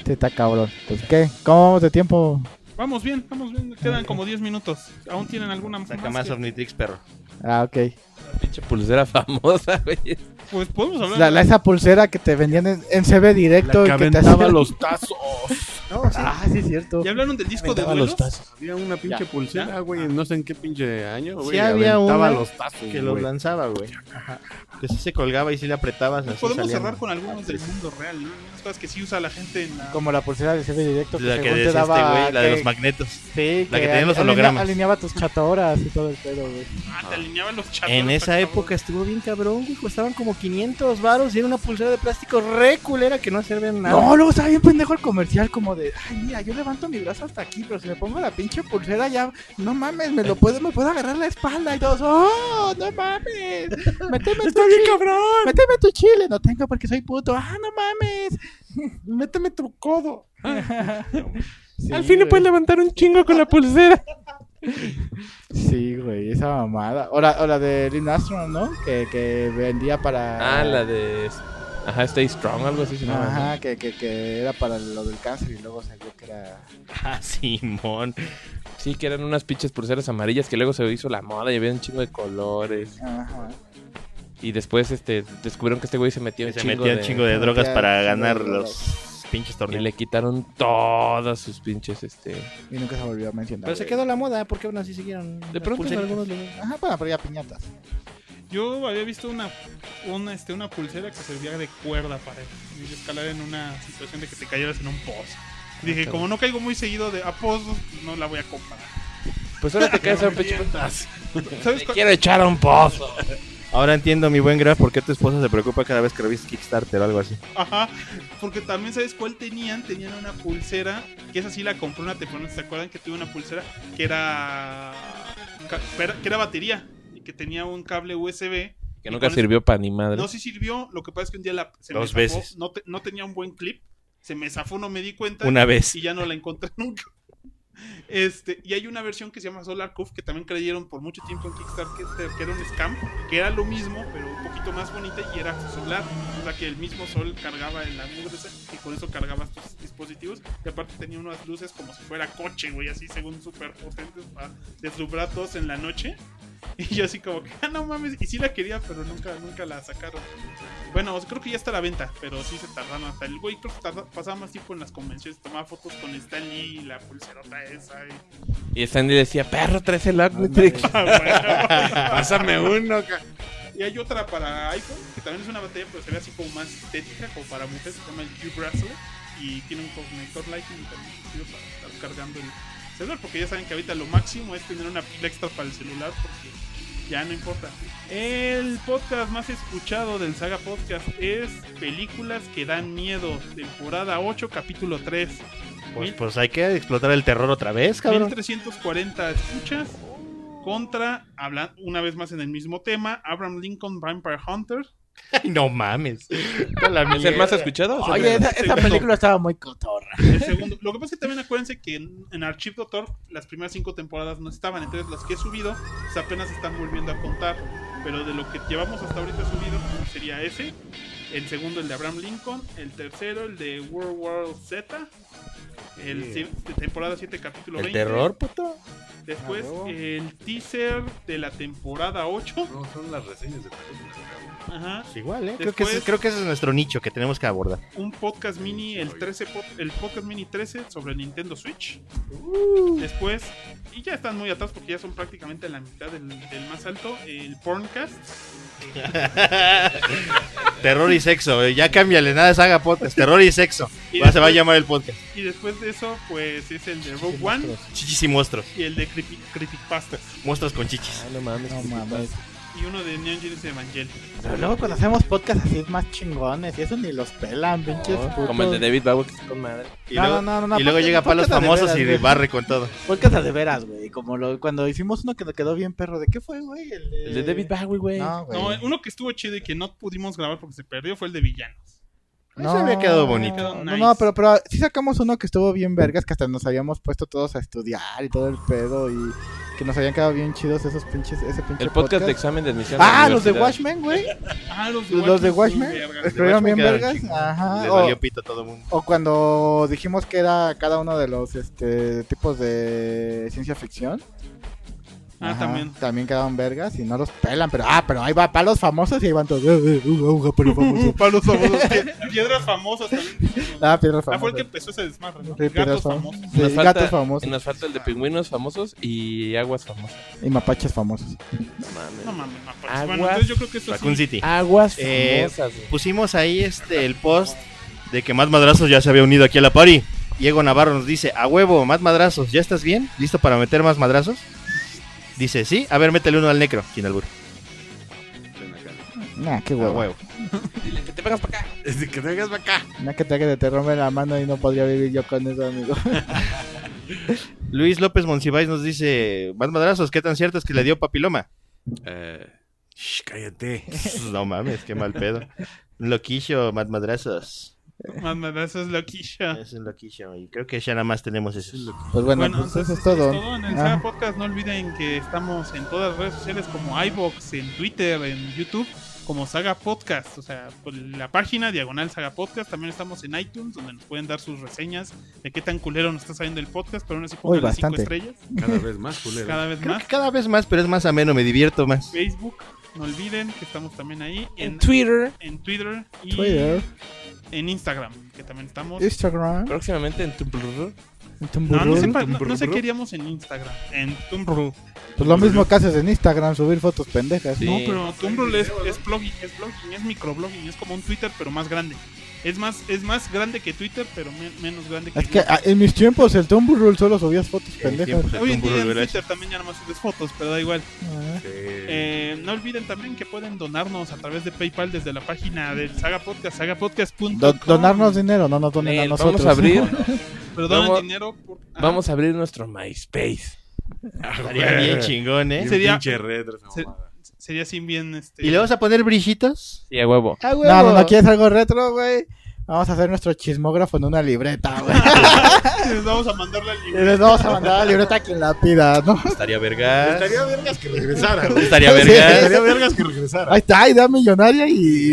Sí, está cabrón. Pues, ¿qué? ¿Cómo vamos de tiempo? Vamos bien, vamos bien. Quedan como diez minutos. ¿Aún tienen alguna Saca más más que- Omnitrix, perro. Ah, ok. La pinche pulsera famosa, güey. Pues podemos hablar. La, la- esa pulsera que te vendían en, en C B directo. La que y te aventaba hacían- los tazos. No, sí. Ah, sí, es cierto. ¿Ya hablaron del disco de Aventaba duelos? los tazos. Había una pinche Ya. pulsera, güey, no sé en qué pinche año, güey. Sí había aventaba una los tazos, Que los güey. lanzaba, güey. Que sí se colgaba y sí le apretabas. Pues así podemos salían. cerrar con algunos del mundo real, ¿no? Unas cosas que sí usa la gente en la... Como la pulsera de C B directo. La que según te decía este daba güey, la de que- los magnetos. Sí, la que tenía los alinea- hologramas. Alineaba tus chatoras y todo el pedo, güey. Ah, te alineaban los chatos. En esa época estuvo bien cabrón, güey. Costaban como quinientos varos y era una pulsera de plástico re culera que no servía en nada. No, luego estaba bien pendejo el comercial, como de, ay, mira, yo levanto mi brazo hasta aquí, pero si me pongo la pinche pulsera ya, no mames, me lo puedo, me puedo agarrar la espalda y todos, oh, no mames, méteme tu chile, cabrón, méteme tu chile, no tengo porque soy puto, ah, no mames, Méteme tu codo. Sí, Al fin le güey. puedes levantar un chingo con la pulsera. Sí, güey, esa mamada, o la, o la de Lynn Armstrong, ¿no? Que, que vendía para... Ah, la de... Ajá, Stay Strong, algo así se llama. ¿no? Ajá, que, que, que era para lo del cáncer y luego salió que era... Ah, Simón. Sí, que eran unas pinches pulseras amarillas que luego se hizo la moda y había un chingo de colores. Ajá. Y después este descubrieron que este güey se metió Que un se chingo metía de... un chingo de drogas metía para un chingo ganar de los pinches Y torneos. le quitaron todas sus pinches, este... Y nunca se volvió a mencionar. Pero se güey. quedó la moda, porque aún así siguieron. De las pronto en pulseritas. algunos lugares. Ajá, bueno, pero ya piñatas. Yo había visto una, una, este, una pulsera que servía de cuerda para escalar en una situación de que te cayeras en un pozo. Y dije, como no caigo muy seguido de a pozos, no la voy a comprar. Pues ahora te caes a un pinche... ¿Sabes cuál? Quiero echar a un pozo. Ahora entiendo, mi buen Graf, por qué tu esposa se preocupa cada vez que revisas Kickstarter o algo así. Ajá, porque también sabes cuál tenían, tenían una pulsera, que esa sí la compré una temporada, ¿se acuerdan que tuve una pulsera que era ca- que era batería y que tenía un cable U S B? Que Y nunca con sirvió para ni madre. No, sí sirvió, lo que pasa es que un día la, se Dos me zafó, veces. no, te- no tenía un buen clip, se me zafó, no me di cuenta Una vez. y ya no la encontré nunca. Este, y hay una versión que se llama Solar Cuff que también creyeron por mucho tiempo en Kickstarter que, que era un scam, que era lo mismo, pero un poquito más bonita y era solar. O sea que el mismo sol cargaba en la nube esa, y con eso cargabas tus dispositivos. Y aparte tenía unas luces como si fuera coche, güey, así según súper potentes para deslumbrar todos en la noche. Y yo así como que, ah, no mames, y sí la quería, pero nunca, nunca la sacaron. Bueno, creo que ya está a la venta, pero sí se tardaron hasta el güey, creo que tarda- pasaba más tiempo en las convenciones, tomaba fotos con Stan Lee y la pulserota esa. Y... Y Sandy decía, perro, traes el Omnitrix. Ah, bueno. Pásame uno, ca- Y hay otra para iPhone, que también es una batería, pero se ve así como más estética, como para mujeres, se llama el Q-Bracelet, y tiene un conector Lightning y también sirve para estar cargando el celular, porque ya saben que ahorita lo máximo es tener una pila extra para el celular, porque ya no importa. El podcast más escuchado del Saga Podcast es Películas que dan miedo, temporada ocho, capítulo tres. Pues, pues hay que explotar el terror otra vez, cabrón. mil trescientos cuarenta escuchas contra, hablan una vez más en el mismo tema, Abraham Lincoln Vampire Hunter. Ay, no mames. ¿Es el más escuchado? ¿O sea, Oye, esa, esa Segundo. película estaba muy cotorra. El segundo. Lo que pasa es que también acuérdense que en, en Archive Doctor las primeras cinco temporadas no estaban, entonces las que he subido pues apenas están volviendo a contar. Pero de lo que llevamos hasta ahorita subido pues, sería ese. El segundo, el de Abraham Lincoln. El tercero, el de World War Z. El Sí. si- de temporada siete, capítulo ¿El veinte. terror, puto? Después, Ah, huevo. el teaser de la temporada ocho. No, son las reseñas de películas, cabrón. Ajá. Pues igual, ¿eh? Creo que, Después- ese, creo que ese es nuestro nicho que tenemos que abordar. Un podcast mini, el trece, pod- el podcast mini trece sobre Nintendo Switch. Después, y ya están muy atrás porque ya son prácticamente la mitad del, del más alto, el Porncast. Terror y sexo. eh, Ya cámbiale, nada de saga podcast. Terror y sexo. Y Va, se va a después- llamar el podcast. Y después de eso, pues es el de Rogue One Chichis y monstruos. y el de Creepy, Creepypastas. Monstruos con chichis. Ah, no mames. No mames. Y uno de Neon Genesis Evangelion. Pero luego cuando hacemos podcast así más chingones y eso ni los pelan, pinches putos. Como el de David Bowie que está con madre. Y No, luego, no, no, no, y luego podcast- llega Palos podcast de Famosos veras, y güey. barre con todo. Podcast a de veras, güey. Como lo, cuando hicimos uno que nos quedó bien perro. ¿De qué fue, güey? El de, El de David Bowie, güey. No, güey. No, uno que estuvo chido y que no pudimos grabar porque se perdió fue el de Villanos. Ese había quedado bonito. Quedó No, nice. no, pero, pero sí sacamos uno que estuvo bien vergas, que hasta nos habíamos puesto todos a estudiar y todo el pedo y Que nos habían quedado bien chidos esos pinches, ese pinche El podcast de examen de admisión. Ah, a la los de universidad. Watchmen, güey. Ah, los de Los de Watchmen. Watchmen. son vergas. Estuvieron bien Watchmen vergas. quedaron Ajá. Les O, valió pito a todo el mundo. o cuando dijimos que era cada uno de los este tipos de ciencia ficción. Ah, también. También quedaban vergas y no los pelan, pero ah, pero ahí va para los famosos y ahí van todos. Uh, uh, uh, para los famosos. Para los famosos. Pie- Piedras famosas también. Ah, piedras Ah, fue el que famosas. empezó ese desmadre, ¿no? Sí, piedras Gatos famosas. famosos. Sí, Nos falta, gatos famosos. y nos falta el de pingüinos famosos y aguas famosas. Y mapaches famosos. No mames. No mames, no, pues, Aguas. bueno, entonces yo creo que esto Raccoon sí. City. Aguas Eh, famosas, güey. Pusimos ahí este el post de que Más Madrazos ya se había unido aquí a la party. Diego Navarro nos dice, a huevo, Más Madrazos, ¿ya estás bien? ¿Listo para meter más madrazos? Dice, sí, a ver, métele uno al necro, sin albur. Nah, qué A huevo. huevo. Dile que te pegas para acá. Es de que te vengas para acá. Nah, que te que te rompe la mano y no podría vivir yo con eso, amigo. Luis López Monsiváis nos dice, Más Madrazos, ¿qué tan cierto es que le dio papiloma? Eh, shh, cállate. No mames, qué mal pedo. Un loquillo, Más Madrazos. Más madrazos loquilla. Es un loquillo y creo que ya nada más tenemos eso. Pues bueno, Bueno, pues eso entonces es todo. En el Ah. Saga Podcast no olviden que estamos en todas las redes sociales como iVoox, en Twitter, en YouTube, como Saga Podcast. O sea, por la página Diagonal Saga Podcast. También estamos en iTunes, donde nos pueden dar sus reseñas de qué tan culero nos está saliendo el podcast. Pero aún así Uy, pongan cinco bastante. estrellas. Cada vez más culero. Cada vez Creo más. que cada vez más, pero es más ameno, me divierto más. Facebook, no olviden que estamos también ahí. En En, Twitter. en Twitter y Twitter, en Instagram, que también estamos. Instagram, Próximamente en Tumblr. No, no sé, pa- Tumblr. no, no sé qué haríamos en Instagram. En Tumblr. Pues lo mismo que haces en Instagram, subir fotos pendejas. Sí. No, pero Tumblr es, es blogging, es blogging, es microblogging, es como un Twitter pero más grande. Es más, es más grande que Twitter, pero me- menos grande que Es que ah, en mis tiempos el Tumblr solo subías fotos pendejas. tiempos. Hoy en día en Tumblr, ¿verdad? Twitter también ya nomás subes fotos, pero da igual. Ah. Sí. Eh, no olviden también que pueden donarnos a través de PayPal desde la página del Saga Podcast, sagapodcast punto com. Do- donarnos dinero, no nos donen a Nel, nosotros. vamos a abrir, Pero donen vamos- dinero. Por... ah, vamos a abrir nuestro MySpace. Estaría bien chingón, Bien ¿eh? sería- pinche retro esa se- mamada. Sería así bien. Este... ¿Y le vamos a poner brillitos? Sí, a huevo. ¡Ah, huevo! No, no, no, ¿quieres algo retro, güey? Vamos a hacer nuestro chismógrafo en una libreta, güey. Les vamos a mandar la Y libreta. les vamos a mandar la libreta a quien la pida, ¿no? Estaría vergas. Estaría vergas que regresara, güey. Estaría Sí. vergas. Estaría vergas que regresara. Ahí está, idea millonaria y...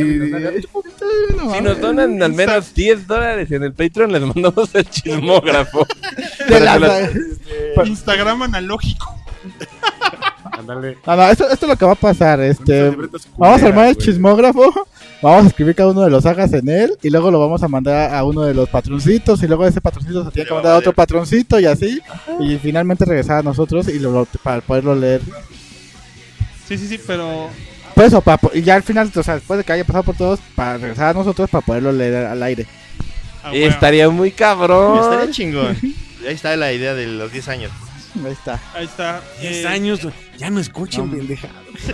No, Si nos donan al menos diez dólares en el Patreon, les mandamos el chismógrafo. de la- Instagram analógico. Ándale. No, no, esto, esto es lo que va a pasar, este... Esas libretas Vamos a culeras, armar el güey. chismógrafo, vamos a escribir cada uno de los sagas en él y luego lo vamos a mandar a uno de los patroncitos y luego ese patroncito se tiene que Le va mandar a a otro valer. patroncito y así y finalmente regresar a nosotros y lo, lo- para poderlo leer. Sí, sí, sí, pero. Por eso, para, po- y ya al final, o sea, después de que haya pasado por todos, para regresar a nosotros para poderlo leer al aire. ah, bueno, Estaría muy cabrón. Estaría chingón. Ahí está la idea de los diez años. Ahí está. ahí está. diez Eh, años. Ya no escuchen, No, pendejados.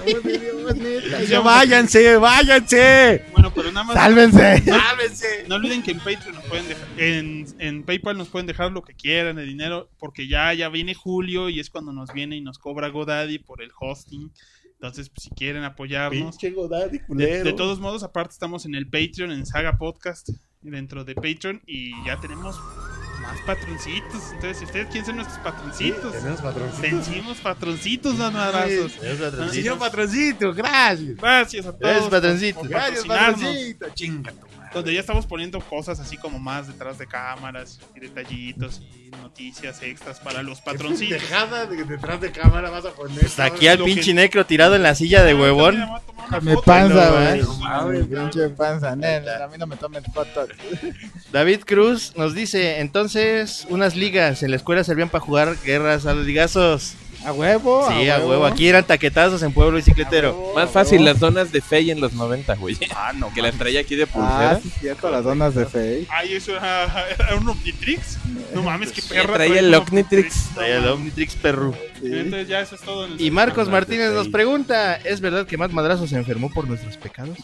ya Ya vamos- váyanse, váyanse. Bueno, pero nada más. ¡Sálvense! Sálvense. No olviden que en Patreon nos pueden dejar, en, en PayPal nos pueden dejar lo que quieran de dinero, porque ya, ya viene julio y es cuando nos viene y nos cobra GoDaddy por el hosting. Entonces, pues, si quieren apoyarnos. Pinche Godaddy, De, culero. de todos modos, aparte estamos en el Patreon, en Saga Podcast, dentro de Patreon, y ya tenemos más patroncitos. Entonces, si ustedes quieren ser nuestros patroncitos, Tenemos patroncitos. vencimos patroncitos, más madrazos. Señor patroncito, gracias. Gracias a todos. Gracias, patroncito. por Gracias, patrocinarnos. patroncito. Chinga tu madre. Donde ya estamos poniendo cosas así como más detrás de cámaras y detallitos y noticias extras para los patroncitos. Dejada de detrás de cámara vas a poner. Pues aquí al lo pinche que- necro tirado en la silla de huevón. También me voy a tomar una Mi foto. panza, no, güey. no Mames, pinche panza, nel, a mí no me tomen fotos. David Cruz nos dice, entonces, unas ligas en la escuela servían para jugar guerras a los ligazos. ¿A huevo? Sí, a huevo. Aquí eran taquetazos en Pueblo Bicicletero. Más fácil las donas de Fey en los noventa, güey. Ah, no. Que las traía aquí de Ah, pulsera. sí, cierto, las donas de Fey. Ay, eso era, era un Omnitrix. No mames, qué perra. traía el un Omnitrix. No Traía el mames. Omnitrix Perru. Sí. Entonces ya eso es todo. En el Y Marcos Mames, Martínez ahí. nos pregunta, ¿es verdad que Matt Madrazo se enfermó por nuestros pecados?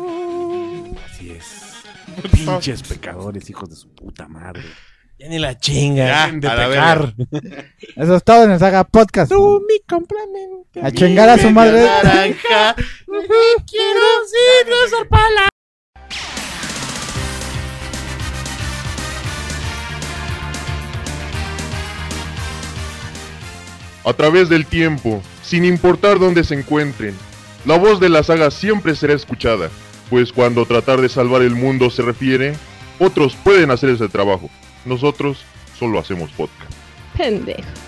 Así es. Pinches pecadores, hijos de su puta madre. Ya ni la chinga. Ya, Dejen de a la pecar. Eso es todo en el Saga Podcast. Tú mi complemento. A chingar a su Media madre. naranja. Quiero ser pala. a través del tiempo, sin importar dónde se encuentren. La voz de la saga siempre será escuchada, pues cuando tratar de salvar el mundo se refiere, otros pueden hacer ese trabajo. Nosotros solo hacemos podcast. Pendejo.